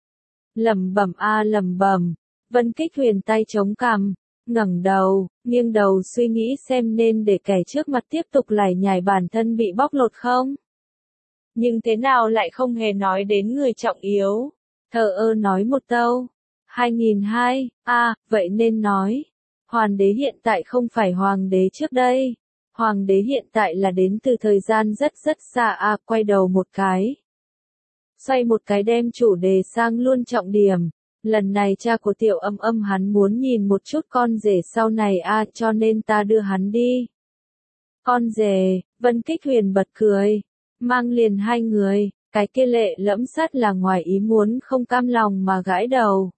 Lẩm bẩm a lẩm bẩm, Vân Kích Huyền tay chống cằm, ngẩng đầu, nghiêng đầu suy nghĩ xem nên để kẻ trước mặt tiếp tục lải nhải bản thân bị bóc lột không. Nhưng thế nào lại không hề nói đến người trọng yếu. Thờ ơ nói một câu, hai nghìn hai, a, vậy nên nói, hoàng đế hiện tại không phải hoàng đế trước đây, hoàng đế hiện tại là đến từ thời gian rất rất xa a, quay đầu một cái. Xoay một cái đem chủ đề sang luôn trọng điểm, lần này cha của Tiểu Âm Âm hắn muốn nhìn một chút con rể sau này a, cho nên ta đưa hắn đi. Con rể, Vân Kích Huyền bật cười, mang liền hai người. Cái kia lệ lẫm sắt là ngoài ý muốn không cam lòng mà gãi đầu.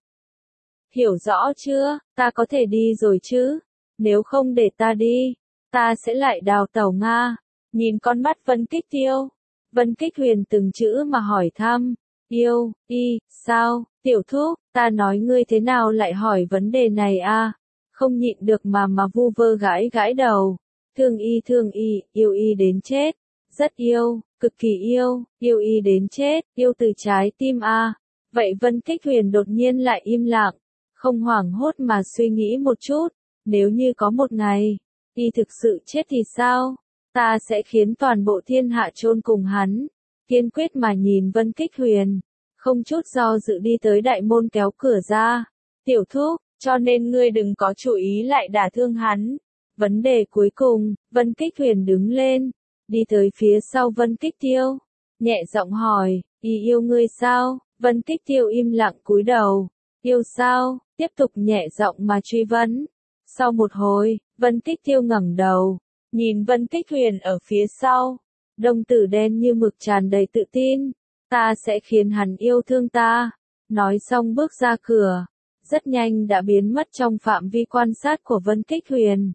Hiểu rõ chưa, ta có thể đi rồi chứ, nếu không để ta đi, ta sẽ lại đào tẩu Nga. Nhìn con mắt Vân Kích Tiêu, Vân Kích Huyền từng chữ mà hỏi thăm, yêu, y, sao, tiểu thúc, ta nói ngươi thế nào lại hỏi vấn đề này a? Không nhịn được mà mà vu vơ gãi gãi đầu, thương y thương y, yêu y đến chết, rất yêu. Cực kỳ yêu, yêu y đến chết, yêu từ trái tim a. Vậy Vân Kích Huyền đột nhiên lại im lặng, không hoảng hốt mà suy nghĩ một chút, nếu như có một ngày, y thực sự chết thì sao? Ta sẽ khiến toàn bộ thiên hạ chôn cùng hắn. Kiên quyết mà nhìn Vân Kích Huyền, không chút do dự đi tới đại môn kéo cửa ra. Tiểu thúc, cho nên ngươi đừng có chú ý lại đả thương hắn. Vấn đề cuối cùng, Vân Kích Huyền đứng lên. Đi tới phía sau Vân Kích Tiêu, nhẹ giọng hỏi, y yêu ngươi sao? Vân Kích Tiêu im lặng cúi đầu, yêu sao? Tiếp tục nhẹ giọng mà truy vấn. Sau một hồi, Vân Kích Tiêu ngẩng đầu, nhìn Vân Kích Huyền ở phía sau, đồng tử đen như mực tràn đầy tự tin, ta sẽ khiến hắn yêu thương ta. Nói xong bước ra cửa, rất nhanh đã biến mất trong phạm vi quan sát của Vân Kích Huyền.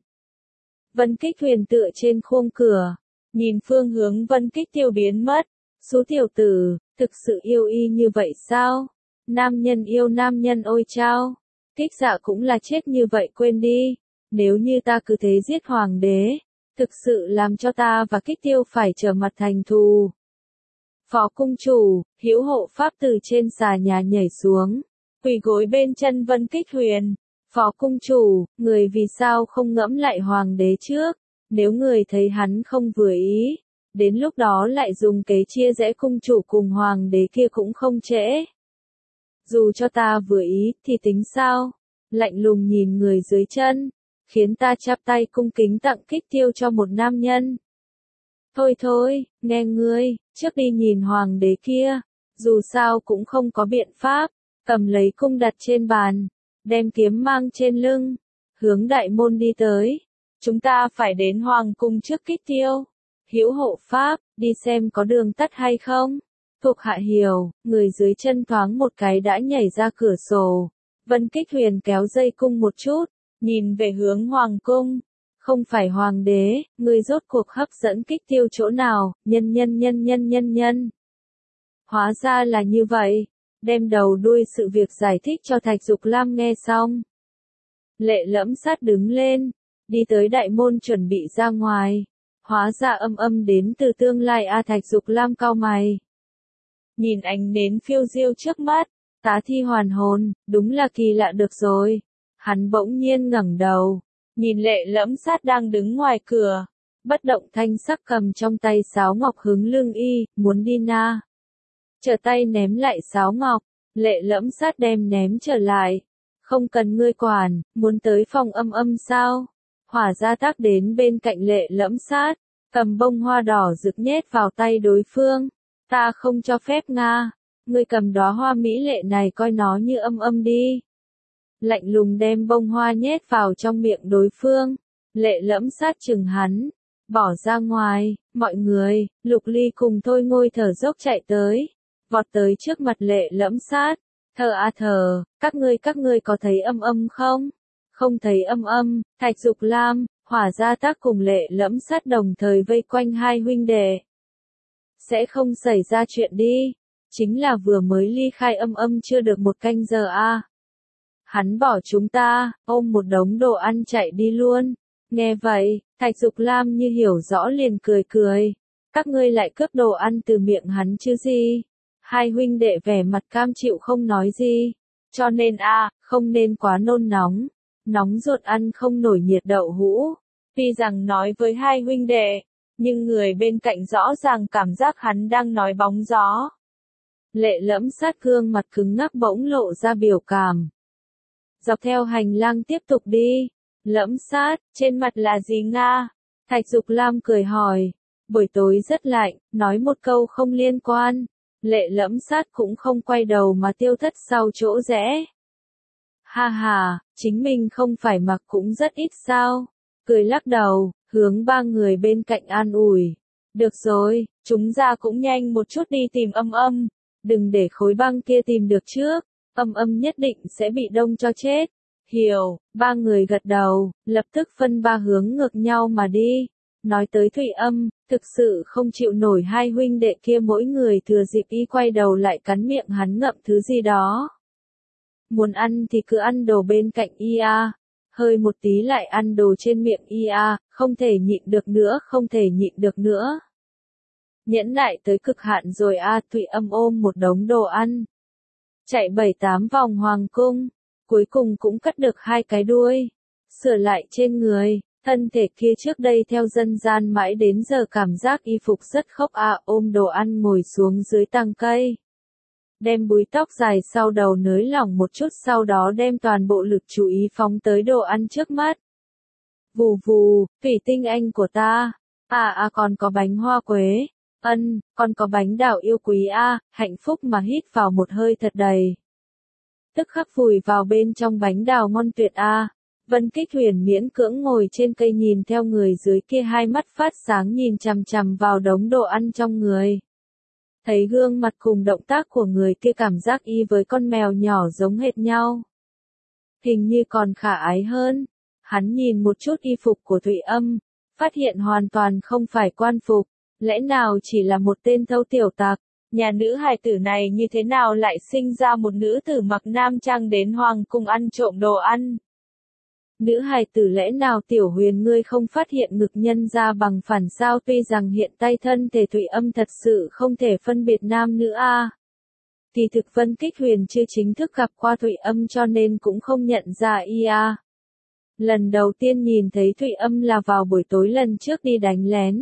Vân Kích Huyền tựa trên khung cửa, nhìn phương hướng Vân Kích Tiêu biến mất, số tiểu tử, thực sự yêu y như vậy sao? Nam nhân yêu nam nhân ôi chao, Kích Dạ cũng là chết như vậy quên đi, nếu như ta cứ thế giết hoàng đế, thực sự làm cho ta và Kích Tiêu phải trở mặt thành thù. Phó cung chủ, Hữu Hộ Pháp từ trên xà nhà nhảy xuống, quỳ gối bên chân Vân Kích Huyền. Phó cung chủ, người vì sao không ngẫm lại hoàng đế trước? Nếu người thấy hắn không vừa ý, đến lúc đó lại dùng kế chia rẽ cung chủ cùng hoàng đế kia cũng không trễ. Dù cho ta vừa ý thì tính sao? Lạnh lùng nhìn người dưới chân, khiến ta chắp tay cung kính tặng Kích Tiêu cho một nam nhân. Thôi thôi, nghe ngươi, trước đi nhìn hoàng đế kia, dù sao cũng không có biện pháp, cầm lấy cung đặt trên bàn, đem kiếm mang trên lưng, hướng đại môn đi tới. Chúng ta phải đến hoàng cung trước Kích Tiêu. Hữu hộ pháp, đi xem có đường tắt hay không? Thuộc hạ hiểu, người dưới chân thoáng một cái đã nhảy ra cửa sổ. Vân Kích Huyền kéo dây cung một chút, nhìn về hướng hoàng cung. Không phải hoàng đế, người rốt cuộc hấp dẫn Kích Tiêu chỗ nào, nhân nhân nhân nhân nhân nhân. Hóa ra là như vậy, đem đầu đuôi sự việc giải thích cho Thạch Dục Lam nghe xong. Lệ Lẫm Sát đứng lên, đi tới đại môn chuẩn bị ra ngoài. Hóa ra âm âm đến từ tương lai A. Thạch Dục Lam cau mày. Nhìn ánh nến phiêu diêu trước mắt, tá thi hoàn hồn, đúng là kỳ lạ được rồi. Hắn bỗng nhiên ngẩng đầu, nhìn Lệ Lẫm Sát đang đứng ngoài cửa, bất động thanh sắc cầm trong tay sáo ngọc hướng lưng y, muốn đi na. Trở tay ném lại sáo ngọc, Lệ Lẫm Sát đem ném trở lại. Không cần ngươi quản, muốn tới phòng âm âm sao? Hỏa Gia Tác đến bên cạnh Lệ Lẫm Sát, cầm bông hoa đỏ rực nhét vào tay đối phương. Ta không cho phép Nga, ngươi cầm đóa hoa mỹ lệ này coi nó như âm âm đi. Lạnh lùng đem bông hoa nhét vào trong miệng đối phương. Lệ Lẫm Sát chừng hắn, bỏ ra ngoài. Mọi người, Lục Ly cùng Thôi Ngôi thở dốc chạy tới, vọt tới trước mặt Lệ Lẫm Sát. Thờ a thờ, các ngươi các ngươi có thấy âm âm không? Không thấy âm âm. Thạch Dục Lam, Hỏa Gia Tác cùng Lệ Lẫm Sát đồng thời vây quanh hai huynh đệ. Sẽ không xảy ra chuyện đi. Chính là vừa mới ly khai âm âm chưa được một canh giờ a. À. Hắn bỏ chúng ta, ôm một đống đồ ăn chạy đi luôn. Nghe vậy, Thạch Dục Lam như hiểu rõ liền cười cười. Các ngươi lại cướp đồ ăn từ miệng hắn chứ gì? Hai huynh đệ vẻ mặt cam chịu không nói gì. Cho nên a, à, không nên quá nôn nóng. Nóng ruột ăn không nổi nhiệt đậu hũ. Tuy rằng nói với hai huynh đệ, nhưng người bên cạnh rõ ràng cảm giác hắn đang nói bóng gió. Lệ Lẫm Sát gương mặt cứng ngắc bỗng lộ ra biểu cảm. Dọc theo hành lang tiếp tục đi. Lẫm Sát, trên mặt là gì Nga? Thạch Dục Lam cười hỏi. Buổi tối rất lạnh, nói một câu không liên quan. Lệ Lẫm Sát cũng không quay đầu mà tiêu thất sau chỗ rẽ. Ha ha, chính mình không phải mặc cũng rất ít sao? Cười lắc đầu, hướng ba người bên cạnh an ủi. Được rồi, chúng ta cũng nhanh một chút đi tìm âm âm. Đừng để khối băng kia tìm được trước, âm âm nhất định sẽ bị đông cho chết. Hiểu, ba người gật đầu, lập tức phân ba hướng ngược nhau mà đi. Nói tới Thụy Âm, thực sự không chịu nổi hai huynh đệ kia mỗi người thừa dịp y quay đầu lại cắn miệng hắn ngậm thứ gì đó. Muốn ăn thì cứ ăn đồ bên cạnh y a, hơi một tí lại ăn đồ trên miệng y a, không thể nhịn được nữa, không thể nhịn được nữa. Nhẫn nại tới cực hạn rồi a, Thụy Âm ôm một đống đồ ăn. Chạy bảy tám vòng hoàng cung, cuối cùng cũng cắt được hai cái đuôi. Sửa lại trên người, thân thể kia trước đây theo dân gian mãi đến giờ cảm giác y phục rất khốc a, ôm đồ ăn ngồi xuống dưới tàng cây. Đem búi tóc dài sau đầu nới lỏng một chút, sau đó đem toàn bộ lực chú ý phóng tới đồ ăn trước mắt. Vù vù, thủy tinh anh của ta. À à còn có bánh hoa quế. Ân, còn có bánh đào yêu quý a, hạnh phúc mà hít vào một hơi thật đầy. Tức khắc vùi vào bên trong bánh đào ngon tuyệt a. Vân Kích Huyền miễn cưỡng ngồi trên cây nhìn theo người dưới kia hai mắt phát sáng nhìn chằm chằm vào đống đồ ăn trong người. Thấy gương mặt cùng động tác của người kia cảm giác y với con mèo nhỏ giống hệt nhau. Hình như còn khả ái hơn. Hắn nhìn một chút y phục của Thụy Âm, phát hiện hoàn toàn không phải quan phục, lẽ nào chỉ là một tên thâu tiểu tặc. Nhà nữ hài tử này như thế nào lại sinh ra một nữ tử mặc nam trang đến hoàng cung ăn trộm đồ ăn? Nữ hài tử lẽ nào Tiểu Huyền ngươi không phát hiện ngực nhân ra bằng phản sao, tuy rằng hiện tay thân thể Thụy Âm thật sự không thể phân biệt nam nữ a. Kỳ thực Vân Kích Huyền chưa chính thức gặp qua Thụy Âm cho nên cũng không nhận ra y a. Lần đầu tiên nhìn thấy Thụy Âm là vào buổi tối lần trước đi đánh lén.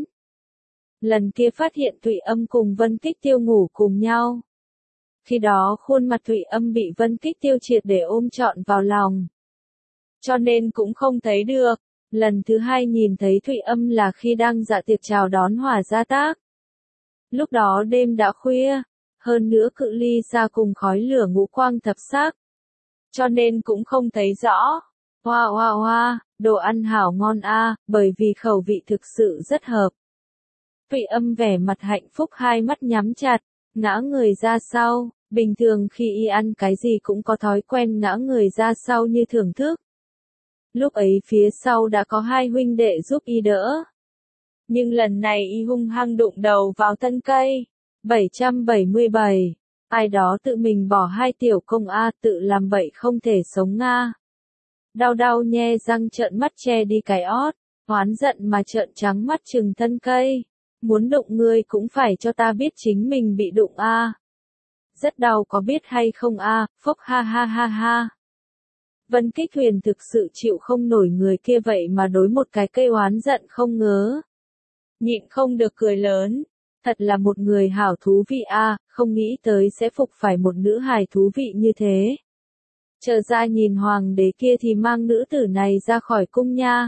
Lần kia phát hiện Thụy Âm cùng Vân Kích Tiêu ngủ cùng nhau. Khi đó khuôn mặt Thụy Âm bị Vân Kích Tiêu triệt để ôm trọn vào lòng. Cho nên cũng không thấy được. Lần thứ hai nhìn thấy Thụy Âm là khi đang dạ tiệc chào đón Hỏa Gia Tác. Lúc đó đêm đã khuya, hơn nữa cự ly xa cùng khói lửa ngũ quang thập sắc. Cho nên cũng không thấy rõ. Hoa hoa hoa, đồ ăn hảo ngon a, bởi vì khẩu vị thực sự rất hợp. Thụy Âm vẻ mặt hạnh phúc hai mắt nhắm chặt, ngã người ra sau, bình thường khi y ăn cái gì cũng có thói quen ngã người ra sau như thưởng thức. Lúc ấy phía sau đã có hai huynh đệ giúp y đỡ. Nhưng lần này y hung hăng đụng đầu vào thân cây. bảy trăm bảy mươi bảy. Ai đó tự mình bỏ hai tiểu công A, tự làm bậy không thể sống Nga. Đau đau nhe răng trợn mắt che đi cái ót, oán giận mà trợn trắng mắt trừng thân cây. Muốn đụng ngươi cũng phải cho ta biết chính mình bị đụng A. Rất đau có biết hay không A, phốc ha ha ha ha. Vân Kích Huyền thực sự chịu không nổi người kia vậy mà đối một cái cây oán giận không ngớ. Nhịn không được cười lớn. Thật là một người hảo thú vị a, không nghĩ tới sẽ phục phải một nữ hài thú vị như thế. Chờ ra nhìn hoàng đế kia thì mang nữ tử này ra khỏi cung nha.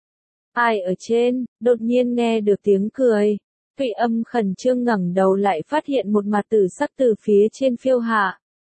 Ai ở trên, đột nhiên nghe được tiếng cười. Thụy Âm khẩn trương ngẩng đầu lại phát hiện một mặt tử sắc từ phía trên phiêu hạ.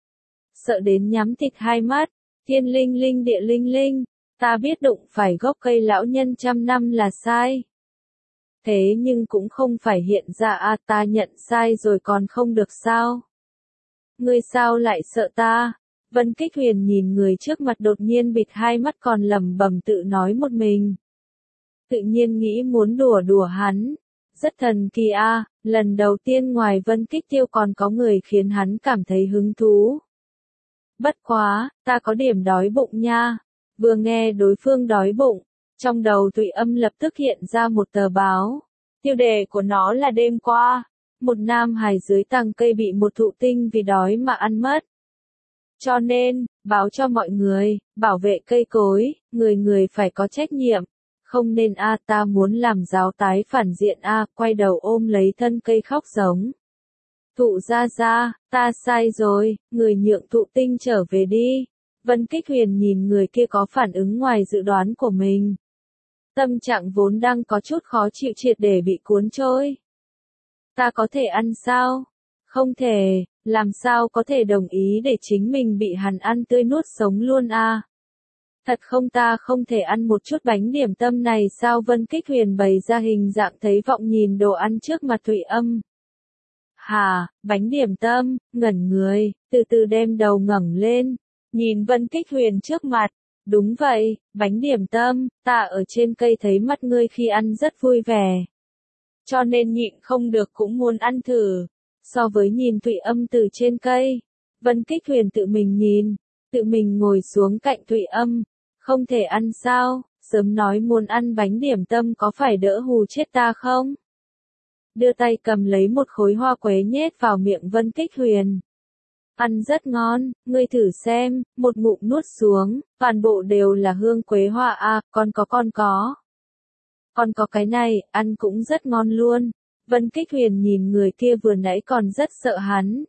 Sợ đến nhắm thịt hai mắt, thiên linh linh địa linh linh, ta biết đụng phải gốc cây lão nhân trăm năm là sai. Thế nhưng cũng không phải hiện ra a, ta nhận sai rồi còn không được sao? Ngươi sao lại sợ ta? Vân Kích Huyền nhìn người trước mặt đột nhiên bịt hai mắt còn lẩm bẩm tự nói một mình. Tự nhiên nghĩ muốn đùa đùa hắn. Rất thần kỳ a, lần đầu tiên ngoài Vân Kích Tiêu còn có người khiến hắn cảm thấy hứng thú. Bất quá, ta có điểm đói bụng nha. Vừa nghe đối phương đói bụng, trong đầu Thụy Âm lập tức hiện ra một tờ báo. Tiêu đề của nó là đêm qua, một nam hài dưới tàng cây bị một thụ tinh vì đói mà ăn mất. Cho nên, báo cho mọi người, bảo vệ cây cối, người người phải có trách nhiệm. Không nên a, ta muốn làm giáo tái phản diện a, quay đầu ôm lấy thân cây khóc giống. Thụ ra ra, ta sai rồi, người nhượng thụ tinh trở về đi. Vân Kích Huyền nhìn người kia có phản ứng ngoài dự đoán của mình. Tâm trạng vốn đang có chút khó chịu triệt để bị cuốn trôi. Ta có thể ăn sao? Không thể, làm sao có thể đồng ý để chính mình bị hắn ăn tươi nuốt sống luôn a? Thật không, ta không thể ăn một chút bánh điểm tâm này sao? Vân Kích Huyền bày ra hình dạng thấy vọng nhìn đồ ăn trước mặt Thụy Âm. Hà, bánh điểm tâm, ngẩn người, từ từ đem đầu ngẩng lên, nhìn Vân Kích Huyền trước mặt. Đúng vậy, bánh điểm tâm, ta ở trên cây thấy mắt ngươi khi ăn rất vui vẻ. Cho nên nhịn không được cũng muốn ăn thử. So với nhìn Thụy Âm từ trên cây, Vân Kích Huyền tự mình nhìn, tự mình ngồi xuống cạnh Thụy Âm. Không thể ăn sao, sớm nói muốn ăn bánh điểm tâm có phải đỡ hù chết ta không? Đưa tay cầm lấy một khối hoa quế nhét vào miệng Vân Kích Huyền. Ăn rất ngon, ngươi thử xem, một ngụm nuốt xuống, toàn bộ đều là hương quế hoa a, con có con có. Còn có cái này, ăn cũng rất ngon luôn. Vân Kích Huyền nhìn người kia vừa nãy còn rất sợ hắn.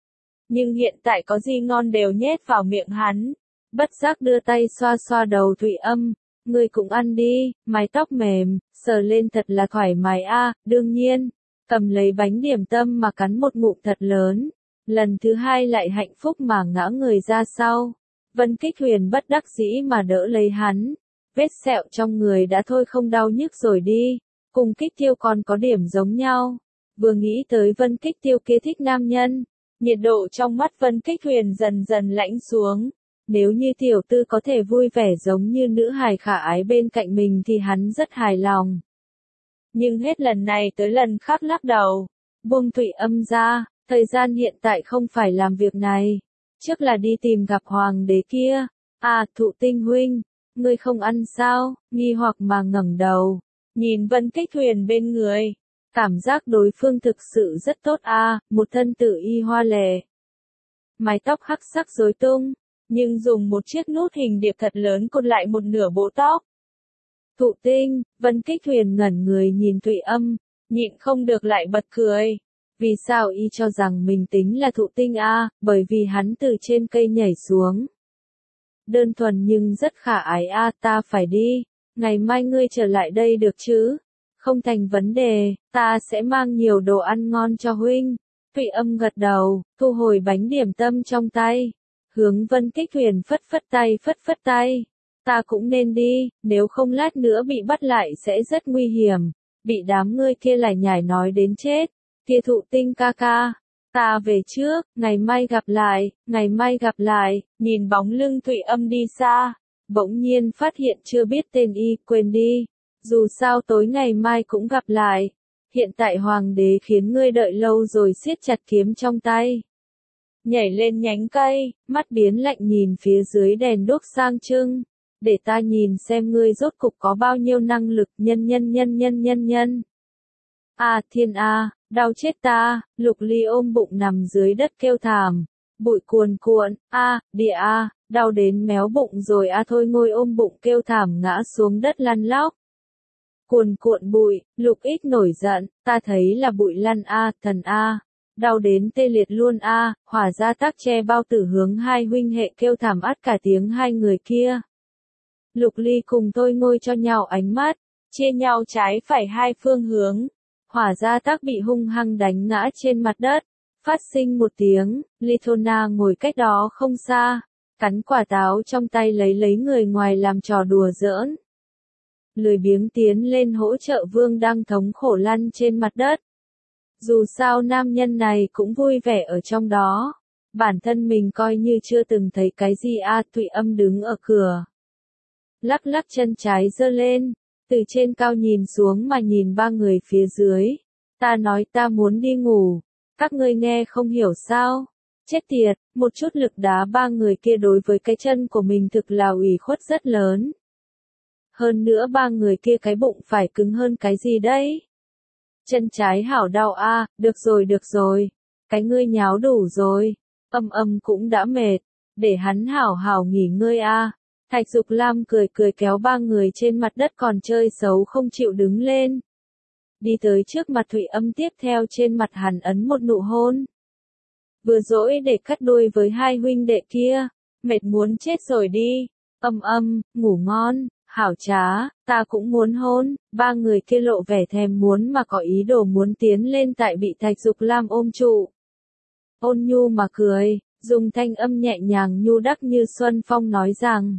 Nhưng hiện tại có gì ngon đều nhét vào miệng hắn. Bất giác đưa tay xoa xoa đầu Thụy Âm, ngươi cũng ăn đi, mái tóc mềm, sờ lên thật là thoải mái a, đương nhiên, cầm lấy bánh điểm tâm mà cắn một ngụm thật lớn. Lần thứ hai lại hạnh phúc mà ngã người ra sau. Vân Kích Huyền bất đắc dĩ mà đỡ lấy hắn. Vết sẹo trong người đã thôi không đau nhức rồi đi. Cùng Kích Tiêu còn có điểm giống nhau. Vừa nghĩ tới Vân Kích Tiêu kia thích nam nhân. Nhiệt độ trong mắt Vân Kích Huyền dần dần lạnh xuống. Nếu như tiểu tư có thể vui vẻ giống như nữ hài khả ái bên cạnh mình thì hắn rất hài lòng. Nhưng hết lần này tới lần khác lắc đầu. Buông Thụy Âm ra. Thời gian hiện tại không phải làm việc này. Trước là đi tìm gặp hoàng đế kia. À, Thụ Tinh huynh, ngươi không ăn sao? Nghi hoặc mà ngẩng đầu, nhìn Vân Kích Huyền bên người. Cảm giác đối phương thực sự rất tốt a, à, một thân tử y hoa lệ. Mái tóc hắc sắc rối tung, nhưng dùng một chiếc nút hình điệp thật lớn cột lại một nửa bộ tóc. Thụ Tinh, Vân Kích Huyền ngẩn người nhìn Thụy Âm, nhịn không được lại bật cười. Vì sao y cho rằng mình tính là Thụ Tinh a, à, bởi vì hắn từ trên cây nhảy xuống. Đơn thuần nhưng rất khả ái a, à, ta phải đi, ngày mai ngươi trở lại đây được chứ? Không thành vấn đề, ta sẽ mang nhiều đồ ăn ngon cho huynh. Thụy Âm gật đầu, thu hồi bánh điểm tâm trong tay, hướng Vân Kích Huyền phất phất tay phất phất tay. Ta cũng nên đi, nếu không lát nữa bị bắt lại sẽ rất nguy hiểm, bị đám ngươi kia lải nhải nói đến chết. Kia Thụ Tinh ca ca, ta về trước, ngày mai gặp lại, ngày mai gặp lại, nhìn bóng lưng Thụy Âm đi xa, bỗng nhiên phát hiện chưa biết tên y, quên đi, dù sao tối ngày mai cũng gặp lại. Hiện tại hoàng đế khiến ngươi đợi lâu rồi, siết chặt kiếm trong tay. Nhảy lên nhánh cây, mắt biến lạnh nhìn phía dưới đèn đuốc sang trưng. Để ta nhìn xem ngươi rốt cục có bao nhiêu năng lực, nhân nhân nhân nhân nhân nhân. À thiên a, đau chết ta, Lục Ly ôm bụng nằm dưới đất kêu thảm. Bụi cuồn cuộn, a, địa a, đau đến méo bụng rồi a thôi ngồi ôm bụng kêu thảm ngã xuống đất lăn lóc. Cuồn cuộn bụi, Lục Ích nổi giận, ta thấy là bụi lăn a, thần a. Đau đến tê liệt luôn a, Hỏa Gia Tác che bao tử hướng hai huynh hệ kêu thảm át cả tiếng hai người kia. Lục Ly cùng tôi ngồi cho nhau ánh mắt, chia nhau trái phải hai phương hướng. Hỏa Gia Tác bị hung hăng đánh ngã trên mặt đất, phát sinh một tiếng, Litona ngồi cách đó không xa, cắn quả táo trong tay lấy lấy người ngoài làm trò đùa giỡn. Lười biếng tiến lên hỗ trợ Vương đang thống khổ lăn trên mặt đất. Dù sao nam nhân này cũng vui vẻ ở trong đó, bản thân mình coi như chưa từng thấy cái gì a. Thụy Âm đứng ở cửa, lắc lắc chân trái giơ lên, từ trên cao nhìn xuống mà nhìn ba người phía dưới. Ta nói ta muốn đi ngủ, các ngươi nghe không hiểu sao? Chết tiệt, một chút lực đá ba người kia đối với cái chân của mình thực là ủy khuất rất lớn. Hơn nữa ba người kia cái bụng phải cứng hơn cái gì đấy? Chân trái hảo đau a, à, được rồi được rồi, cái ngươi nháo đủ rồi, Âm Âm cũng đã mệt, để hắn hảo hảo nghỉ ngơi a. À. Thạch Dục Lam cười cười kéo ba người trên mặt đất còn chơi xấu không chịu đứng lên. Đi tới trước mặt Thụy Âm, tiếp theo trên mặt hắn ấn một nụ hôn. Vừa dỗi để cắt đuôi với hai huynh đệ kia, mệt muốn chết rồi đi. Âm Âm, ngủ ngon, hảo trá, ta cũng muốn hôn. Ba người kia lộ vẻ thèm muốn mà có ý đồ muốn tiến lên, tại bị Thạch Dục Lam ôm trụ. Ôn nhu mà cười, dùng thanh âm nhẹ nhàng nhu đắc như xuân phong nói rằng: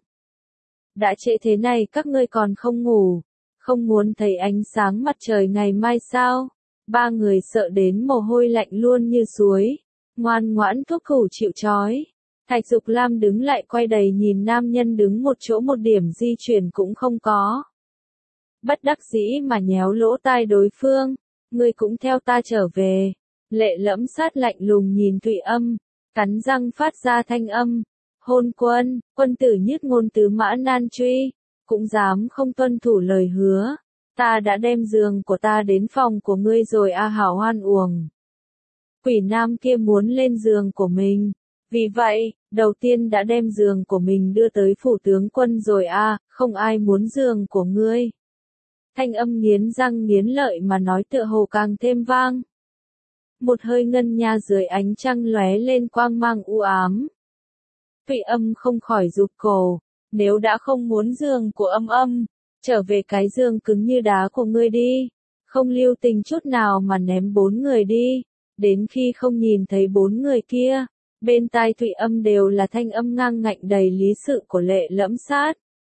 đã trễ thế này các ngươi còn không ngủ, không muốn thấy ánh sáng mặt trời ngày mai sao? Ba người sợ đến mồ hôi lạnh luôn như suối, ngoan ngoãn thúc thủ chịu trói. Thạch Dục Lam đứng lại quay đầy nhìn nam nhân đứng một chỗ, một điểm di chuyển cũng không có. Bất đắc dĩ mà nhéo lỗ tai đối phương, ngươi cũng theo ta trở về. Lệ Lẫm Sát lạnh lùng nhìn Thụy Âm, cắn răng phát ra thanh âm: hôn quân, quân tử nhất ngôn tứ mã nan truy, cũng dám không tuân thủ lời hứa. Ta đã đem giường của ta đến phòng của ngươi rồi a, hảo hoan uổng. Quỷ nam kia muốn lên giường của mình, vì vậy, đầu tiên đã đem giường của mình đưa tới phủ tướng quân rồi a, không ai muốn giường của ngươi. Thanh âm nghiến răng nghiến lợi mà nói tựa hồ càng thêm vang. Một hơi ngân nha dưới ánh trăng lóe lên quang mang u ám. Thụy Âm không khỏi rụt cổ, nếu đã không muốn giường của Âm Âm, trở về cái giường cứng như đá của ngươi đi, không lưu tình chút nào mà ném bốn người đi, đến khi không nhìn thấy bốn người kia, bên tai Thụy Âm đều là thanh âm ngang ngạnh đầy lý sự của Lệ Lẫm Sát.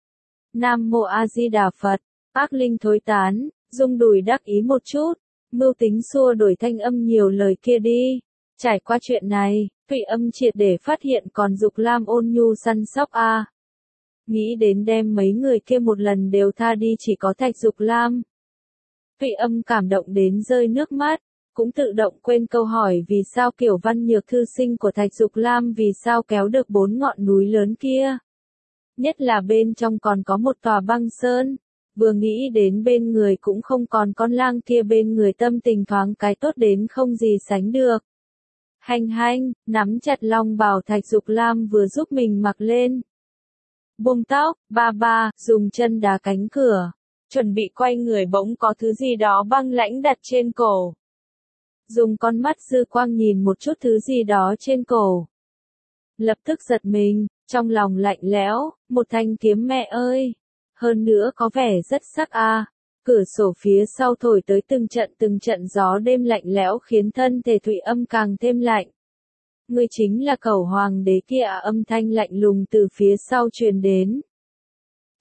Nam Mô A Di Đà Phật, ác linh thối tán, rung đùi đắc ý một chút, mưu tính xua đổi thanh âm nhiều lời kia đi. Trải qua chuyện này, Thụy Âm triệt để phát hiện còn Dục Lam ôn nhu săn sóc a. À. Nghĩ đến đem mấy người kia một lần đều tha đi chỉ có Thạch Dục Lam. Thụy Âm cảm động đến rơi nước mắt, cũng tự động quên câu hỏi vì sao kiểu văn nhược thư sinh của Thạch Dục Lam vì sao kéo được bốn ngọn núi lớn kia. Nhất là bên trong còn có một tòa băng sơn. Vừa nghĩ đến bên người cũng không còn con lang kia bên người, tâm tình thoáng cái tốt đến không gì sánh được. Hành hành, nắm chặt long bào Thạch Dục Lam vừa giúp mình mặc lên. Buông tóc, ba ba, dùng chân đá cánh cửa. Chuẩn bị quay người bỗng có thứ gì đó băng lãnh đặt trên cổ. Dùng con mắt dư quang nhìn một chút thứ gì đó trên cổ. Lập tức giật mình, trong lòng lạnh lẽo, một thanh kiếm mẹ ơi. Hơn nữa có vẻ rất sắc a. À. Cửa sổ phía sau thổi tới từng trận từng trận gió đêm lạnh lẽo khiến thân thể Thụy Âm càng thêm lạnh. Ngươi chính là Cẩu Hoàng đế kia à, âm thanh lạnh lùng từ phía sau truyền đến.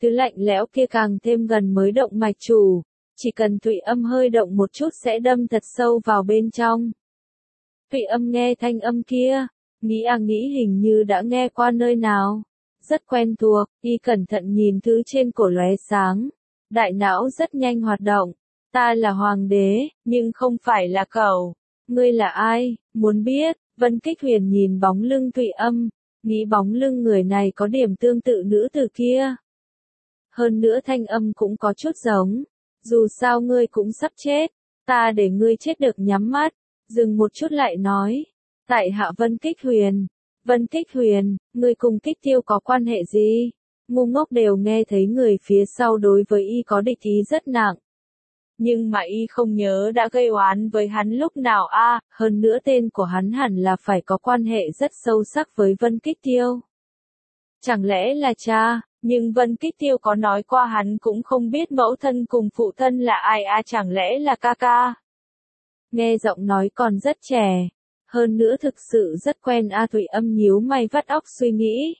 Thứ lạnh lẽo kia càng thêm gần mới động mạch chủ, chỉ cần Thụy Âm hơi động một chút sẽ đâm thật sâu vào bên trong. Thụy Âm nghe thanh âm kia, nghĩ à nghĩ hình như đã nghe qua nơi nào, rất quen thuộc, y cẩn thận nhìn thứ trên cổ lóe sáng, đại não rất nhanh hoạt động, ta là hoàng đế, nhưng không phải là cẩu, ngươi là ai, muốn biết, Vân Kích Huyền nhìn bóng lưng Thụy Âm, nghĩ bóng lưng người này có điểm tương tự nữ tử kia. Hơn nữa thanh âm cũng có chút giống, dù sao ngươi cũng sắp chết, ta để ngươi chết được nhắm mắt, dừng một chút lại nói, tại hạ Vân Kích Huyền, Vân Kích Huyền, ngươi cùng Kích Tiêu có quan hệ gì? Ngu ngốc đều nghe thấy người phía sau đối với y có địch ý rất nặng. Nhưng mà y không nhớ đã gây oán với hắn lúc nào a, à, hơn nữa tên của hắn hẳn là phải có quan hệ rất sâu sắc với Vân Kích Tiêu. Chẳng lẽ là cha, nhưng Vân Kích Tiêu có nói qua hắn cũng không biết mẫu thân cùng phụ thân là ai a, à, chẳng lẽ là ca ca. Nghe giọng nói còn rất trẻ, hơn nữa thực sự rất quen a. Thụy Âm nhíu mày vắt óc suy nghĩ.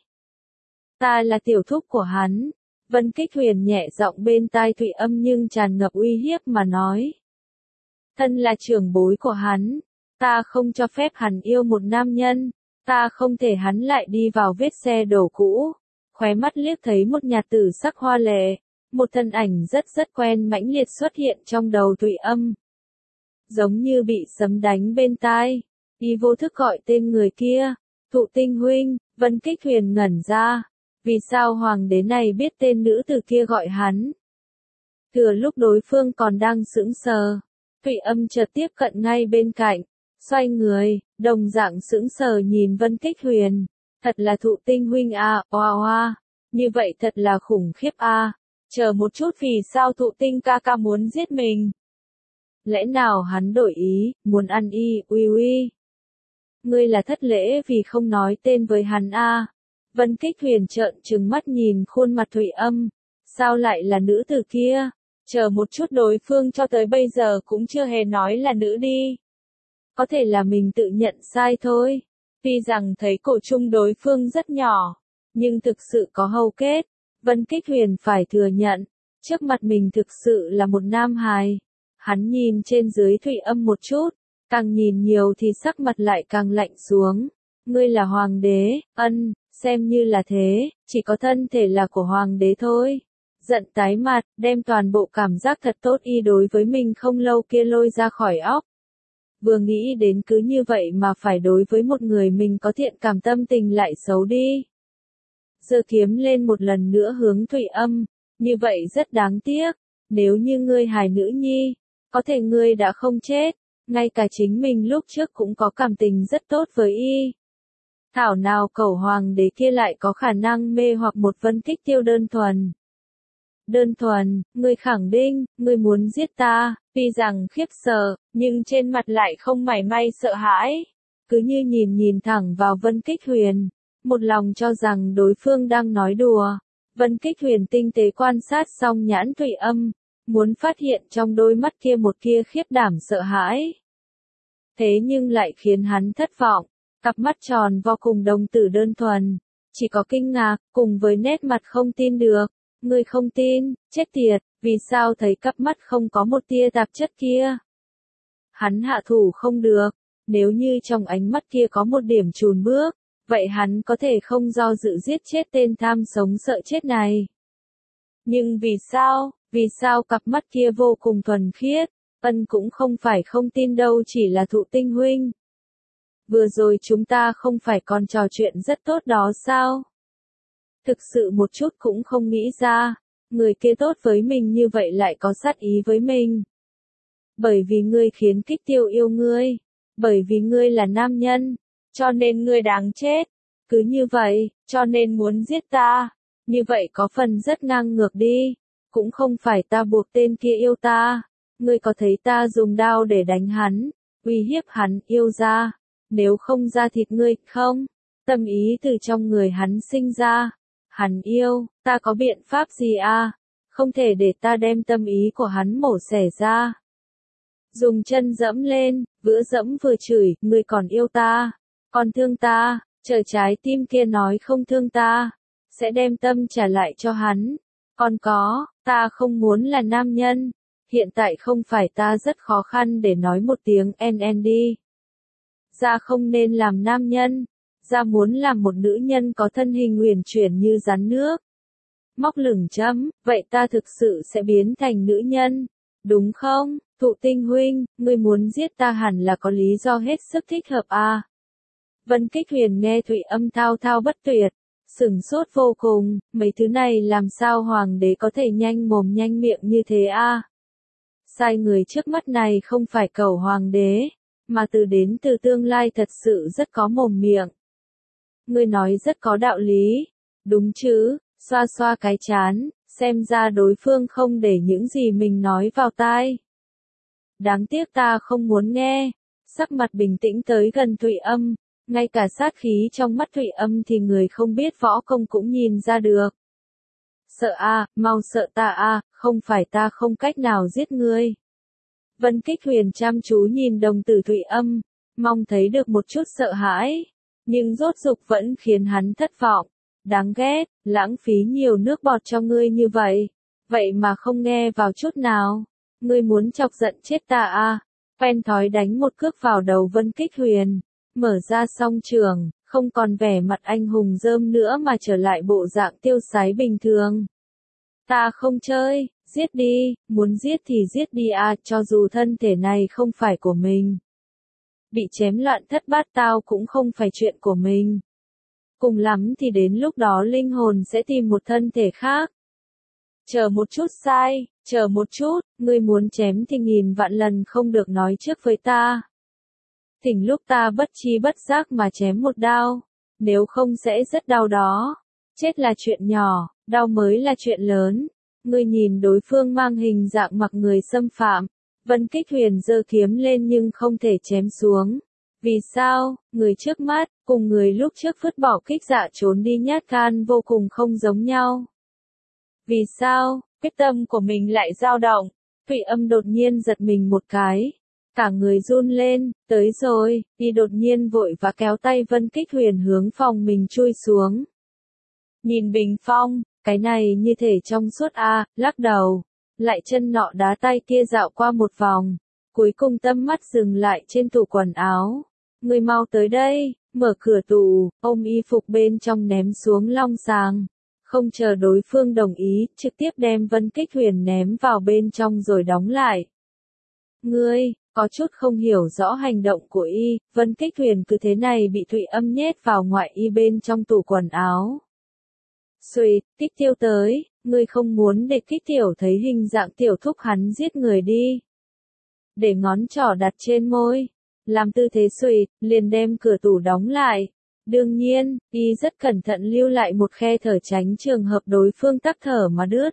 Ta là tiểu thúc của hắn. Vân Kích Huyền nhẹ giọng bên tai Thụy Âm nhưng tràn ngập uy hiếp mà nói. Thân là trưởng bối của hắn, ta không cho phép hắn yêu một nam nhân, ta không thể hắn lại đi vào vết xe đổ cũ. Khóe mắt liếc thấy một nhà tử sắc hoa lệ, một thân ảnh rất rất quen mãnh liệt xuất hiện trong đầu Thụy Âm. Giống như bị sấm đánh bên tai, y vô thức gọi tên người kia, Thụ Tinh huynh. Vân Kích Huyền ngẩn ra. Vì sao hoàng đế này biết tên nữ tử kia gọi hắn? Thừa lúc đối phương còn đang sững sờ, Thụy Âm chợt tiếp cận ngay bên cạnh, xoay người, đồng dạng sững sờ nhìn Vân Kích Huyền. Thật là Thụ Tinh huynh a, oa oa, như vậy thật là khủng khiếp a. Chờ một chút, vì sao Thụ Tinh ca ca muốn giết mình? Lẽ nào hắn đổi ý, muốn ăn y, uy uy? Ngươi là thất lễ vì không nói tên với hắn a. Vân Kích Huyền trợn trừng mắt nhìn khuôn mặt Thụy Âm, sao lại là nữ tử kia? Chờ một chút, đối phương cho tới bây giờ cũng chưa hề nói là nữ đi. Có thể là mình tự nhận sai thôi. Tuy rằng thấy cổ trung đối phương rất nhỏ, nhưng thực sự có hầu kết. Vân Kích Huyền phải thừa nhận, trước mặt mình thực sự là một nam hài. Hắn nhìn trên dưới Thụy Âm một chút, càng nhìn nhiều thì sắc mặt lại càng lạnh xuống. Ngươi là hoàng đế, ân, xem như là thế, chỉ có thân thể là của hoàng đế thôi. Giận tái mặt, đem toàn bộ cảm giác thật tốt y đối với mình không lâu kia lôi ra khỏi óc. Vừa nghĩ đến cứ như vậy mà phải đối với một người mình có thiện cảm tâm tình lại xấu đi. Giơ kiếm lên một lần nữa hướng Thụy Âm, như vậy rất đáng tiếc, nếu như ngươi hài nữ nhi, có thể ngươi đã không chết, ngay cả chính mình lúc trước cũng có cảm tình rất tốt với y. Thảo nào cẩu hoàng đế kia lại có khả năng mê hoặc một Vân Kích Tiêu đơn thuần. Đơn thuần, ngươi khẳng định, ngươi muốn giết ta, tuy rằng khiếp sợ, nhưng trên mặt lại không mảy may sợ hãi. Cứ như nhìn nhìn thẳng vào Vân Kích Huyền, một lòng cho rằng đối phương đang nói đùa. Vân Kích Huyền tinh tế quan sát xong nhãn Thụy Âm, muốn phát hiện trong đôi mắt kia một kia khiếp đảm sợ hãi. Thế nhưng lại khiến hắn thất vọng. Cặp mắt tròn vô cùng đồng tử đơn thuần, chỉ có kinh ngạc, cùng với nét mặt không tin được. Ngươi không tin, chết tiệt, vì sao thấy cặp mắt không có một tia tạp chất kia? Hắn hạ thủ không được, nếu như trong ánh mắt kia có một điểm chùn bước, vậy hắn có thể không do dự giết chết tên tham sống sợ chết này. Nhưng vì sao, vì sao cặp mắt kia vô cùng thuần khiết, ân cũng không phải không tin đâu, chỉ là Thụ Tinh huynh. Vừa rồi chúng ta không phải còn trò chuyện rất tốt đó sao? Thực sự một chút cũng không nghĩ ra, người kia tốt với mình như vậy lại có sát ý với mình. Bởi vì ngươi khiến Kích Tiêu yêu ngươi, bởi vì ngươi là nam nhân, cho nên ngươi đáng chết. Cứ như vậy, cho nên muốn giết ta, như vậy có phần rất ngang ngược đi, cũng không phải ta buộc tên kia yêu ta, ngươi có thấy ta dùng đao để đánh hắn, uy hiếp hắn yêu ra. Nếu không ra thịt ngươi, không? Tâm ý từ trong người hắn sinh ra. Hắn yêu, ta có biện pháp gì à? Không thể để ta đem tâm ý của hắn mổ xẻ ra. Dùng chân dẫm lên, vừa dẫm vừa chửi, ngươi còn yêu ta, còn thương ta, chờ trái tim kia nói không thương ta, sẽ đem tâm trả lại cho hắn. Còn có, ta không muốn là nam nhân. Hiện tại không phải ta rất khó khăn để nói một tiếng en en đi. Ra không nên làm nam nhân. Ra muốn làm một nữ nhân có thân hình uyển chuyển như rắn nước. Móc lửng chấm, vậy ta thực sự sẽ biến thành nữ nhân. Đúng không, Thụ Tinh huynh, ngươi muốn giết ta hẳn là có lý do hết sức thích hợp à. Vân Kích Huyền nghe Thụy Âm thao thao bất tuyệt, sửng sốt vô cùng, mấy thứ này làm sao hoàng đế có thể nhanh mồm nhanh miệng như thế à. Sai người trước mắt này không phải cầu hoàng đế, mà từ đến từ tương lai thật sự rất có mồm miệng. Ngươi nói rất có đạo lý, đúng chứ, xoa xoa cái chán, xem ra đối phương không để những gì mình nói vào tai. Đáng tiếc ta không muốn nghe, sắc mặt bình tĩnh tới gần Thụy Âm, ngay cả sát khí trong mắt Thụy Âm thì người không biết võ công cũng nhìn ra được. Sợ a, mau sợ ta a, không phải ta không cách nào giết ngươi. Vân Kích Huyền chăm chú nhìn đồng tử Thụy Âm, mong thấy được một chút sợ hãi, nhưng rốt dục vẫn khiến hắn thất vọng. Đáng ghét, lãng phí nhiều nước bọt cho ngươi như vậy, vậy mà không nghe vào chút nào. Ngươi muốn chọc giận chết ta à? Quen thói đánh một cước vào đầu Vân Kích Huyền, mở ra song trường, không còn vẻ mặt anh hùng rơm nữa mà trở lại bộ dạng tiêu sái bình thường. Ta không chơi, giết đi, muốn giết thì giết đi à, cho dù thân thể này không phải của mình. Bị chém loạn thất bát tao cũng không phải chuyện của mình. Cùng lắm thì đến lúc đó linh hồn sẽ tìm một thân thể khác. Chờ một chút sai, chờ một chút, ngươi muốn chém thì nghìn vạn lần không được nói trước với ta. Thỉnh lúc ta bất chi bất giác mà chém một đao, nếu không sẽ rất đau đó. Chết là chuyện nhỏ, đau mới là chuyện lớn. Ngươi nhìn đối phương mang hình dạng mặc người xâm phạm, Vân Kích Huyền giơ kiếm lên nhưng không thể chém xuống. Vì sao, người trước mắt, cùng người lúc trước vứt bỏ kích dạ trốn đi nhát gan vô cùng không giống nhau. Vì sao, quyết tâm của mình lại dao động, Thụy Âm đột nhiên giật mình một cái. Cả người run lên, tới rồi, đi đột nhiên vội và kéo tay Vân Kích Huyền hướng phòng mình chui xuống. Nhìn bình phong, cái này như thể trong suốt a, lắc đầu, lại chân nọ đá tay kia dạo qua một vòng, cuối cùng tâm mắt dừng lại trên tủ quần áo. Người mau tới đây, mở cửa tủ, ôm y phục bên trong ném xuống long sàng. Không chờ đối phương đồng ý, trực tiếp đem Vân Kích Huyền ném vào bên trong rồi đóng lại. Ngươi, có chút không hiểu rõ hành động của y, Vân Kích Huyền cứ thế này bị Thụy Âm nhét vào ngoại y bên trong tủ quần áo. Xuyệt, Kích Tiêu tới, ngươi không muốn để Kích Tiểu thấy hình dạng tiểu thúc hắn giết người đi. Để ngón trỏ đặt trên môi, làm tư thế xuyệt, liền đem cửa tủ đóng lại. Đương nhiên, y rất cẩn thận lưu lại một khe thở tránh trường hợp đối phương tắc thở mà đứt.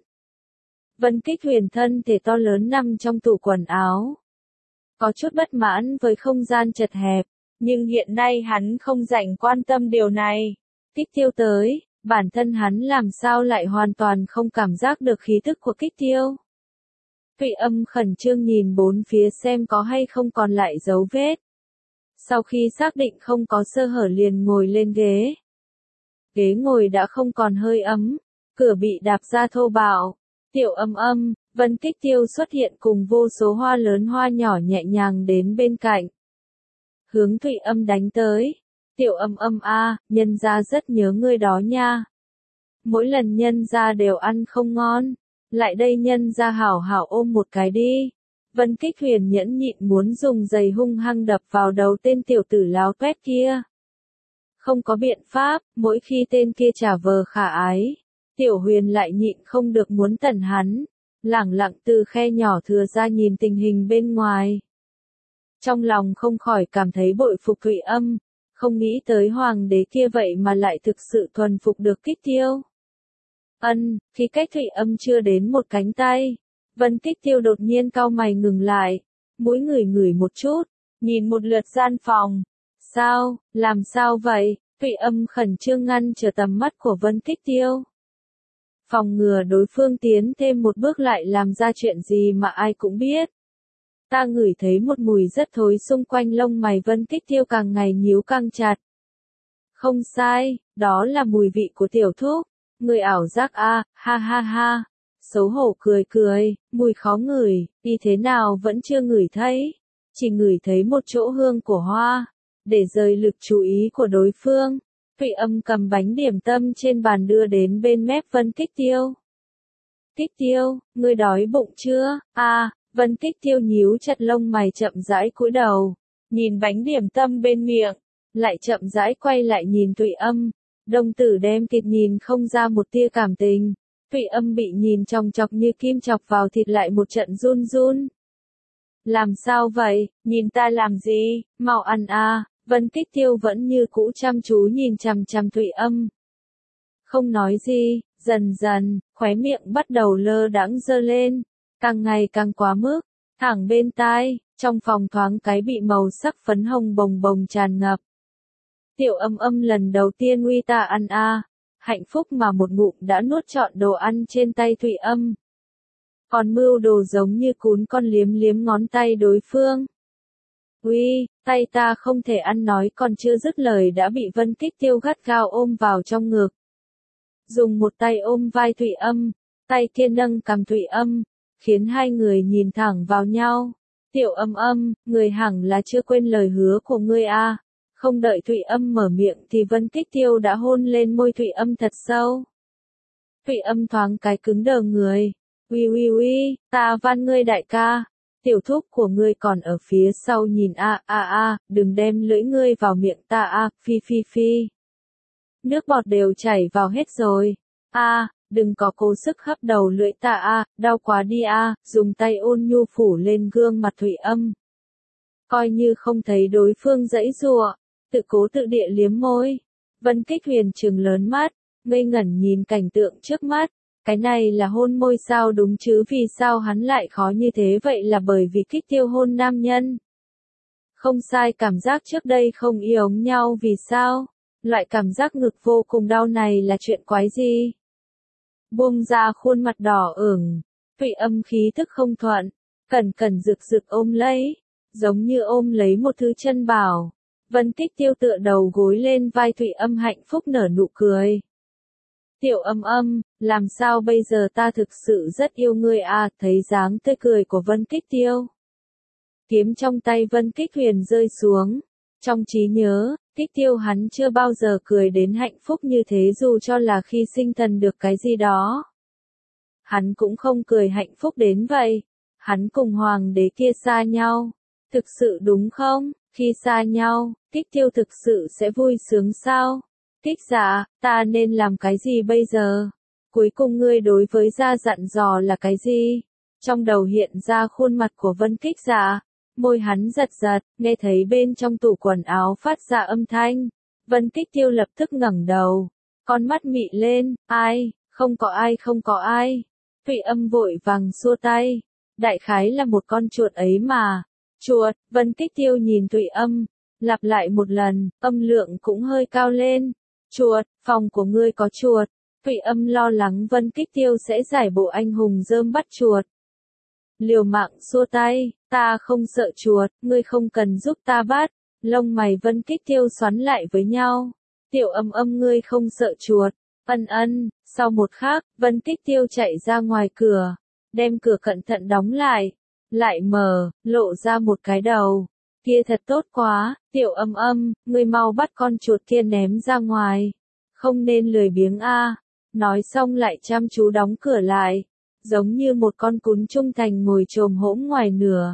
Vân Kích Huyền thân thể to lớn nằm trong tủ quần áo. Có chút bất mãn với không gian chật hẹp, nhưng hiện nay hắn không rảnh quan tâm điều này. Kích Tiêu tới, bản thân hắn làm sao lại hoàn toàn không cảm giác được khí tức của Kích Tiêu. Thụy Âm khẩn trương nhìn bốn phía xem có hay không còn lại dấu vết. Sau khi xác định không có sơ hở liền ngồi lên ghế. Ghế ngồi đã không còn hơi ấm, cửa bị đạp ra thô bạo. Tiểu Âm Âm, Vân Kích Tiêu xuất hiện cùng vô số hoa lớn hoa nhỏ nhẹ nhàng đến bên cạnh. Hướng Thụy Âm đánh tới. Tiểu Âm Âm a, nhân gia rất nhớ ngươi đó nha. Mỗi lần nhân gia đều ăn không ngon. Lại đây nhân gia hảo hảo ôm một cái đi. Vân Kích Huyền nhẫn nhịn muốn dùng giày hung hăng đập vào đầu tên tiểu tử láo tuét kia. Không có biện pháp, mỗi khi tên kia trả vờ khả ái, Tiểu Huyền lại nhịn không được muốn tẩn hắn, lẳng lặng từ khe nhỏ thừa ra nhìn tình hình bên ngoài. Trong lòng không khỏi cảm thấy bội phục Thụy Âm, không nghĩ tới hoàng đế kia vậy mà lại thực sự thuần phục được Kích Tiêu. Ân, khi cách Thụy Âm chưa đến một cánh tay, Vân Kích Tiêu đột nhiên cau mày ngừng lại, mũi ngửi ngửi một chút, nhìn một lượt gian phòng. Sao, làm sao vậy? Thụy Âm khẩn trương ngăn trở tầm mắt của Vân Kích Tiêu. Phòng ngừa đối phương tiến thêm một bước lại làm ra chuyện gì mà ai cũng biết. Ta ngửi thấy một mùi rất thối xung quanh lông mày Vân Kích Tiêu càng ngày nhíu căng chặt. Không sai, đó là mùi vị của tiểu thúc. Người ảo giác a, ha ha ha. xấu hổ cười cười, mùi khó ngửi, đi thế nào vẫn chưa ngửi thấy. Chỉ ngửi thấy một chỗ hương của hoa. Để rời lực chú ý của đối phương, Thụy Âm cầm bánh điểm tâm trên bàn đưa đến bên mép Vân Kích Tiêu. Kích Tiêu, ngươi đói bụng chưa? À, Vân Kích Tiêu nhíu chặt lông mày chậm rãi cúi đầu, nhìn bánh điểm tâm bên miệng, lại chậm rãi quay lại nhìn Thụy Âm. Đồng tử đem thịt nhìn không ra một tia cảm tình. Thụy Âm bị nhìn chòng chọc như kim chọc vào thịt lại một trận run run. Làm sao vậy, nhìn ta làm gì, mau ăn à, Vân Kích Tiêu vẫn như cũ chăm chú nhìn chằm chằm Thụy Âm. Không nói gì, dần dần, khóe miệng bắt đầu lơ đãng giơ lên, càng ngày càng quá mức, thẳng bên tai, trong phòng thoáng cái bị màu sắc phấn hồng bồng bồng tràn ngập. Tiểu Âm Âm lần đầu tiên uy ta ăn a, hạnh phúc mà một ngụm đã nuốt trọn đồ ăn trên tay Thụy Âm. Còn mưu đồ giống như cún con liếm liếm ngón tay đối phương. Uy, tay ta không thể ăn nói còn chưa dứt lời đã bị Vân Kích Tiêu gắt gao ôm vào trong ngực. Dùng một tay ôm vai Thụy Âm, tay kia nâng cằm Thụy Âm, khiến hai người nhìn thẳng vào nhau. Tiểu Âm Âm, người hẳn là chưa quên lời hứa của ngươi a. Không đợi Thụy Âm mở miệng thì Vân Kích Tiêu đã hôn lên môi Thụy Âm thật sâu. Thụy Âm thoáng cái cứng đờ người. Uy uy uy, ta van ngươi đại ca. Tiểu thúc của ngươi còn ở phía sau nhìn a a a, đừng đem lưỡi ngươi vào miệng ta a, phi phi phi. Nước bọt đều chảy vào hết rồi. A, đừng có cố sức hấp đầu lưỡi ta a, đau quá đi a, dùng tay ôn nhu phủ lên gương mặt Thụy Âm. Coi như không thấy đối phương giãy giụa, tự cố tự địa liếm môi. Vân Kích Huyền trừng lớn mắt, ngây ngẩn nhìn cảnh tượng trước mắt. Cái này là hôn môi sao đúng chứ, vì sao hắn lại khó như thế, vậy là bởi vì Kích Tiêu hôn nam nhân. Không sai, cảm giác trước đây không yêu nhau vì sao? Loại cảm giác ngực vô cùng đau này là chuyện quái gì? Buông ra khuôn mặt đỏ ửng, Thụy Âm khí thức không thuận, cẩn cẩn rực rực ôm lấy, giống như ôm lấy một thứ chân bảo. Vân Kích Tiêu tựa đầu gối lên vai Thụy Âm hạnh phúc nở nụ cười. Tiểu Âm Âm, làm sao bây giờ, ta thực sự rất yêu ngươi à, thấy dáng tươi cười của Vân Kích Tiêu. Kiếm trong tay Vân Kích Huyền rơi xuống. Trong trí nhớ, Kích Tiêu hắn chưa bao giờ cười đến hạnh phúc như thế, dù cho là khi sinh thần được cái gì đó. Hắn cũng không cười hạnh phúc đến vậy. Hắn cùng hoàng đế kia xa nhau. Thực sự đúng không? Khi xa nhau, Kích Tiêu thực sự sẽ vui sướng sao? Kích Dạ, ta nên làm cái gì bây giờ? Cuối cùng ngươi đối với gia dặn dò là cái gì? Trong đầu hiện ra khuôn mặt của Vân Kích Dạ, môi hắn giật giật, nghe thấy bên trong tủ quần áo phát ra âm thanh. Vân Kích Tiêu lập tức ngẩng đầu, con mắt mị lên, ai, không có ai không có ai. Thụy Âm vội vàng xua tay, đại khái là một con chuột ấy mà. Chuột, Vân Kích Tiêu nhìn Thụy Âm, lặp lại một lần, âm lượng cũng hơi cao lên. Chuột, phòng của ngươi có chuột. Thụy Âm lo lắng Vân Kích Tiêu sẽ giải bộ anh hùng rơm bắt chuột. Liều mạng xua tay, ta không sợ chuột, ngươi không cần giúp ta bắt. Lông mày Vân Kích Tiêu xoắn lại với nhau. Tiểu Âm Âm, ngươi không sợ chuột. Ân ân, sau một khắc, Vân Kích Tiêu chạy ra ngoài cửa, đem cửa cẩn thận đóng lại, lại mở, lộ ra một cái đầu. Kia thật tốt quá, Tiểu Âm Âm, ngươi mau bắt con chuột kia ném ra ngoài. Không nên lười biếng a. Nói xong lại chăm chú đóng cửa lại, giống như một con cún trung thành ngồi chồm hổm ngoài nửa.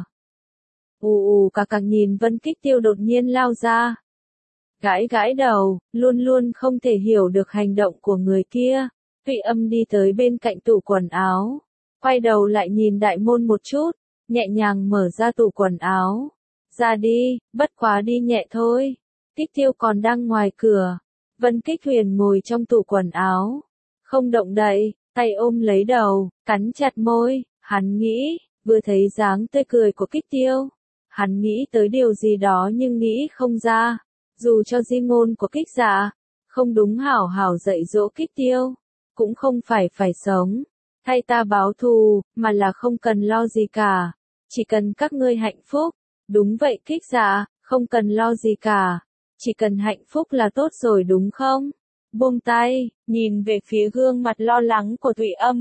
Ù ù cà cà nhìn Vân Kích Tiêu đột nhiên lao ra. Gãi gãi đầu, luôn luôn không thể hiểu được hành động của người kia. Thụy Âm đi tới bên cạnh tủ quần áo, quay đầu lại nhìn đại môn một chút, nhẹ nhàng mở ra tủ quần áo. Ra đi, bất quá đi nhẹ thôi. Kích Tiêu còn đang ngoài cửa. Vân Kích Huyền ngồi trong tủ quần áo, không động đậy, tay ôm lấy đầu, cắn chặt môi. Hắn nghĩ, vừa thấy dáng tươi cười của Kích Tiêu, hắn nghĩ tới điều gì đó nhưng nghĩ không ra. Dù cho di ngôn của Kích Dạ, không đúng hảo hảo dạy dỗ Kích Tiêu, cũng không phải phải sống, thay ta báo thù, mà là không cần lo gì cả. Chỉ cần các ngươi hạnh phúc. Đúng vậy Kích Dạ, không cần lo gì cả. Chỉ cần hạnh phúc là tốt rồi đúng không? Buông tay, nhìn về phía gương mặt lo lắng của Thụy Âm,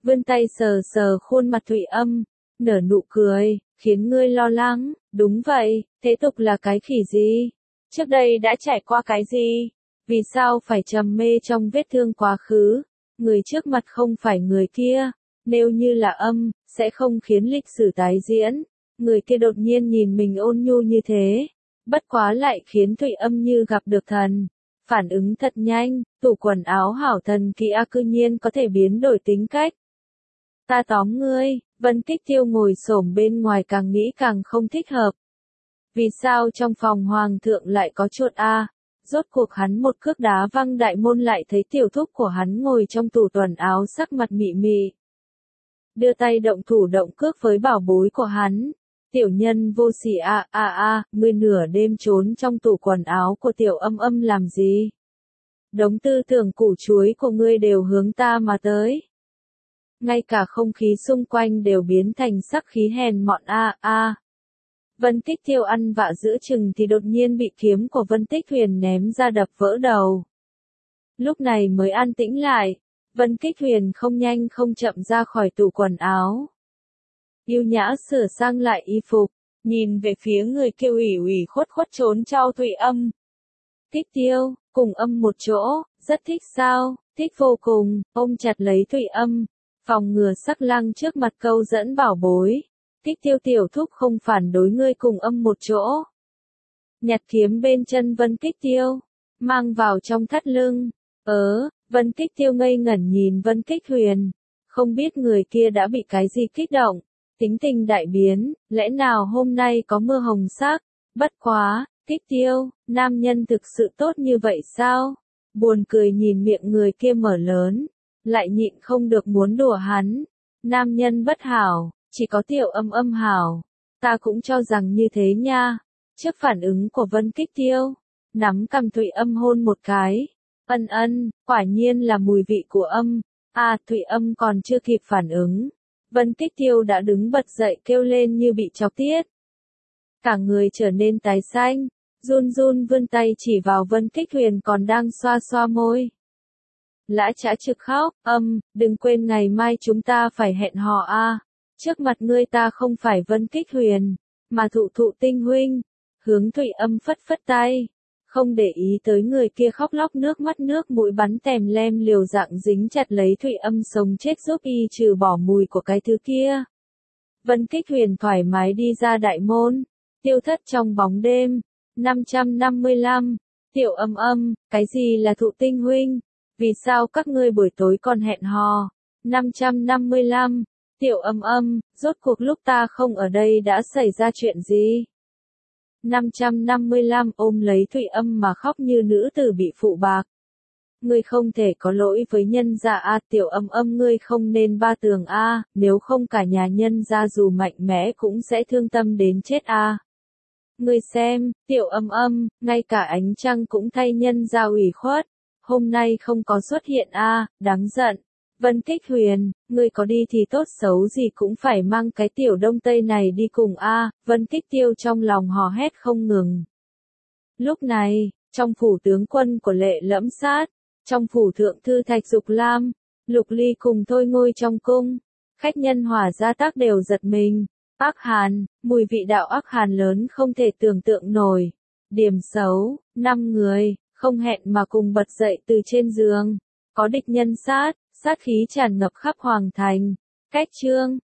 vươn tay sờ sờ khuôn mặt Thụy Âm, nở nụ cười, khiến ngươi lo lắng, đúng vậy, thế tục là cái khỉ gì? Trước đây đã trải qua cái gì? Vì sao phải trầm mê trong vết thương quá khứ? Người trước mặt không phải người kia, nếu như là Âm, sẽ không khiến lịch sử tái diễn. Người kia đột nhiên nhìn mình ôn nhu như thế, bất quá lại khiến Thụy Âm như gặp được thần. Phản ứng thật nhanh, tủ quần áo hảo thần kỳ a cư nhiên có thể biến đổi tính cách. Ta tóm ngươi, Vân Tích Tiêu ngồi xổm bên ngoài càng nghĩ càng không thích hợp. Vì sao trong phòng hoàng thượng lại có chuột a? Rốt cuộc hắn một cước đá văng đại môn lại thấy tiểu thúc của hắn ngồi trong tủ quần áo sắc mặt mị mị. Đưa tay động thủ động cước với bảo bối của hắn. Tiểu nhân vô sỉ a a a, ngươi nửa đêm trốn trong tủ quần áo của tiểu Âm Âm làm gì? Đống tư tưởng củ chuối của ngươi đều hướng ta mà tới. Ngay cả không khí xung quanh đều biến thành sắc khí hèn mọn a a. Vân Tích Tiêu ăn vạ giữa chừng thì đột nhiên bị kiếm của Vân Tích Huyền ném ra đập vỡ đầu. Lúc này mới an tĩnh lại, Vân Tích Huyền không nhanh không chậm ra khỏi tủ quần áo. Yêu nhã sửa sang lại y phục, nhìn về phía người kêu ủy ủy khuất khuất trốn trao Thụy Âm. Tích Tiêu, cùng Âm một chỗ, rất thích sao, thích vô cùng, ôm chặt lấy Thụy Âm, phòng ngừa sắc lang trước mặt câu dẫn bảo bối. Tích Tiêu tiểu thúc không phản đối ngươi cùng Âm một chỗ. Nhặt kiếm bên chân Vân Tích Tiêu, mang vào trong thắt lưng. Ớ, Vân Tích Tiêu ngây ngẩn nhìn Vân Tích Huyền, không biết người kia đã bị cái gì kích động. Tính tình đại biến, lẽ nào hôm nay có mưa hồng sắc? Bất quá, Tích Tiêu, nam nhân thực sự tốt như vậy sao? Buồn cười nhìn miệng người kia mở lớn, lại nhịn không được muốn đùa hắn. Nam nhân bất hảo, chỉ có tiểu Âm Âm hảo. Ta cũng cho rằng như thế nha. Trước phản ứng của Vân Tích Tiêu, nắm cầm Thụy Âm hôn một cái. Ân ân, quả nhiên là mùi vị của Âm. À, Thụy Âm còn chưa kịp phản ứng. Vân Tích Tiêu đã đứng bật dậy kêu lên như bị chọc tiết. Cả người trở nên tái xanh, run run vươn tay chỉ vào Vân Tích Huyền còn đang xoa xoa môi. Lã Trã trực khóc, Âm, đừng quên ngày mai chúng ta phải hẹn hò a. Trước mặt ngươi ta không phải Vân Tích Huyền, mà Thụ Thụ Tinh huynh. Hướng Thụy Âm phất phất tay, không để ý tới người kia khóc lóc nước mắt nước mũi bắn tèm lem liều dạng dính chặt lấy Thụy Âm sống chết giúp y trừ bỏ mùi của cái thứ kia. Vân Tích Huyền thoải mái đi ra đại môn, tiêu thất trong bóng đêm. năm trăm năm mươi lăm, tiểu Âm Âm, cái gì là Thụ Tinh huynh? Vì sao các ngươi buổi tối còn hẹn hò? năm trăm năm mươi lăm, tiểu Âm Âm, rốt cuộc lúc ta không ở đây đã xảy ra chuyện gì? năm trăm năm mươi lăm ôm lấy Thụy Âm mà khóc như nữ tử bị phụ bạc. Ngươi không thể có lỗi với nhân gia a, tiểu Âm Âm ngươi không nên ba tường a, nếu không cả nhà nhân gia dù mạnh mẽ cũng sẽ thương tâm đến chết a. Ngươi xem, tiểu Âm Âm, ngay cả ánh trăng cũng thay nhân gia ủy khuất, hôm nay không có xuất hiện a, đáng giận. Vân Tích Huyền, ngươi có đi thì tốt xấu gì cũng phải mang cái tiểu đông tây này đi cùng a. Vân Tích Tiêu trong lòng hò hét không ngừng. Lúc này, trong phủ tướng quân của Lệ Lẫm Sát, trong phủ thượng thư Thạch Dục Lam, Lục Ly cùng Thôi Ngôi trong cung, khách nhân Hỏa Gia Tác đều giật mình. Ác hàn, mùi vị đạo ác hàn lớn không thể tưởng tượng nổi. Điểm xấu, năm người, không hẹn mà cùng bật dậy từ trên giường. Có địch nhân sát, sát khí tràn ngập khắp hoàng thành. Cách chương,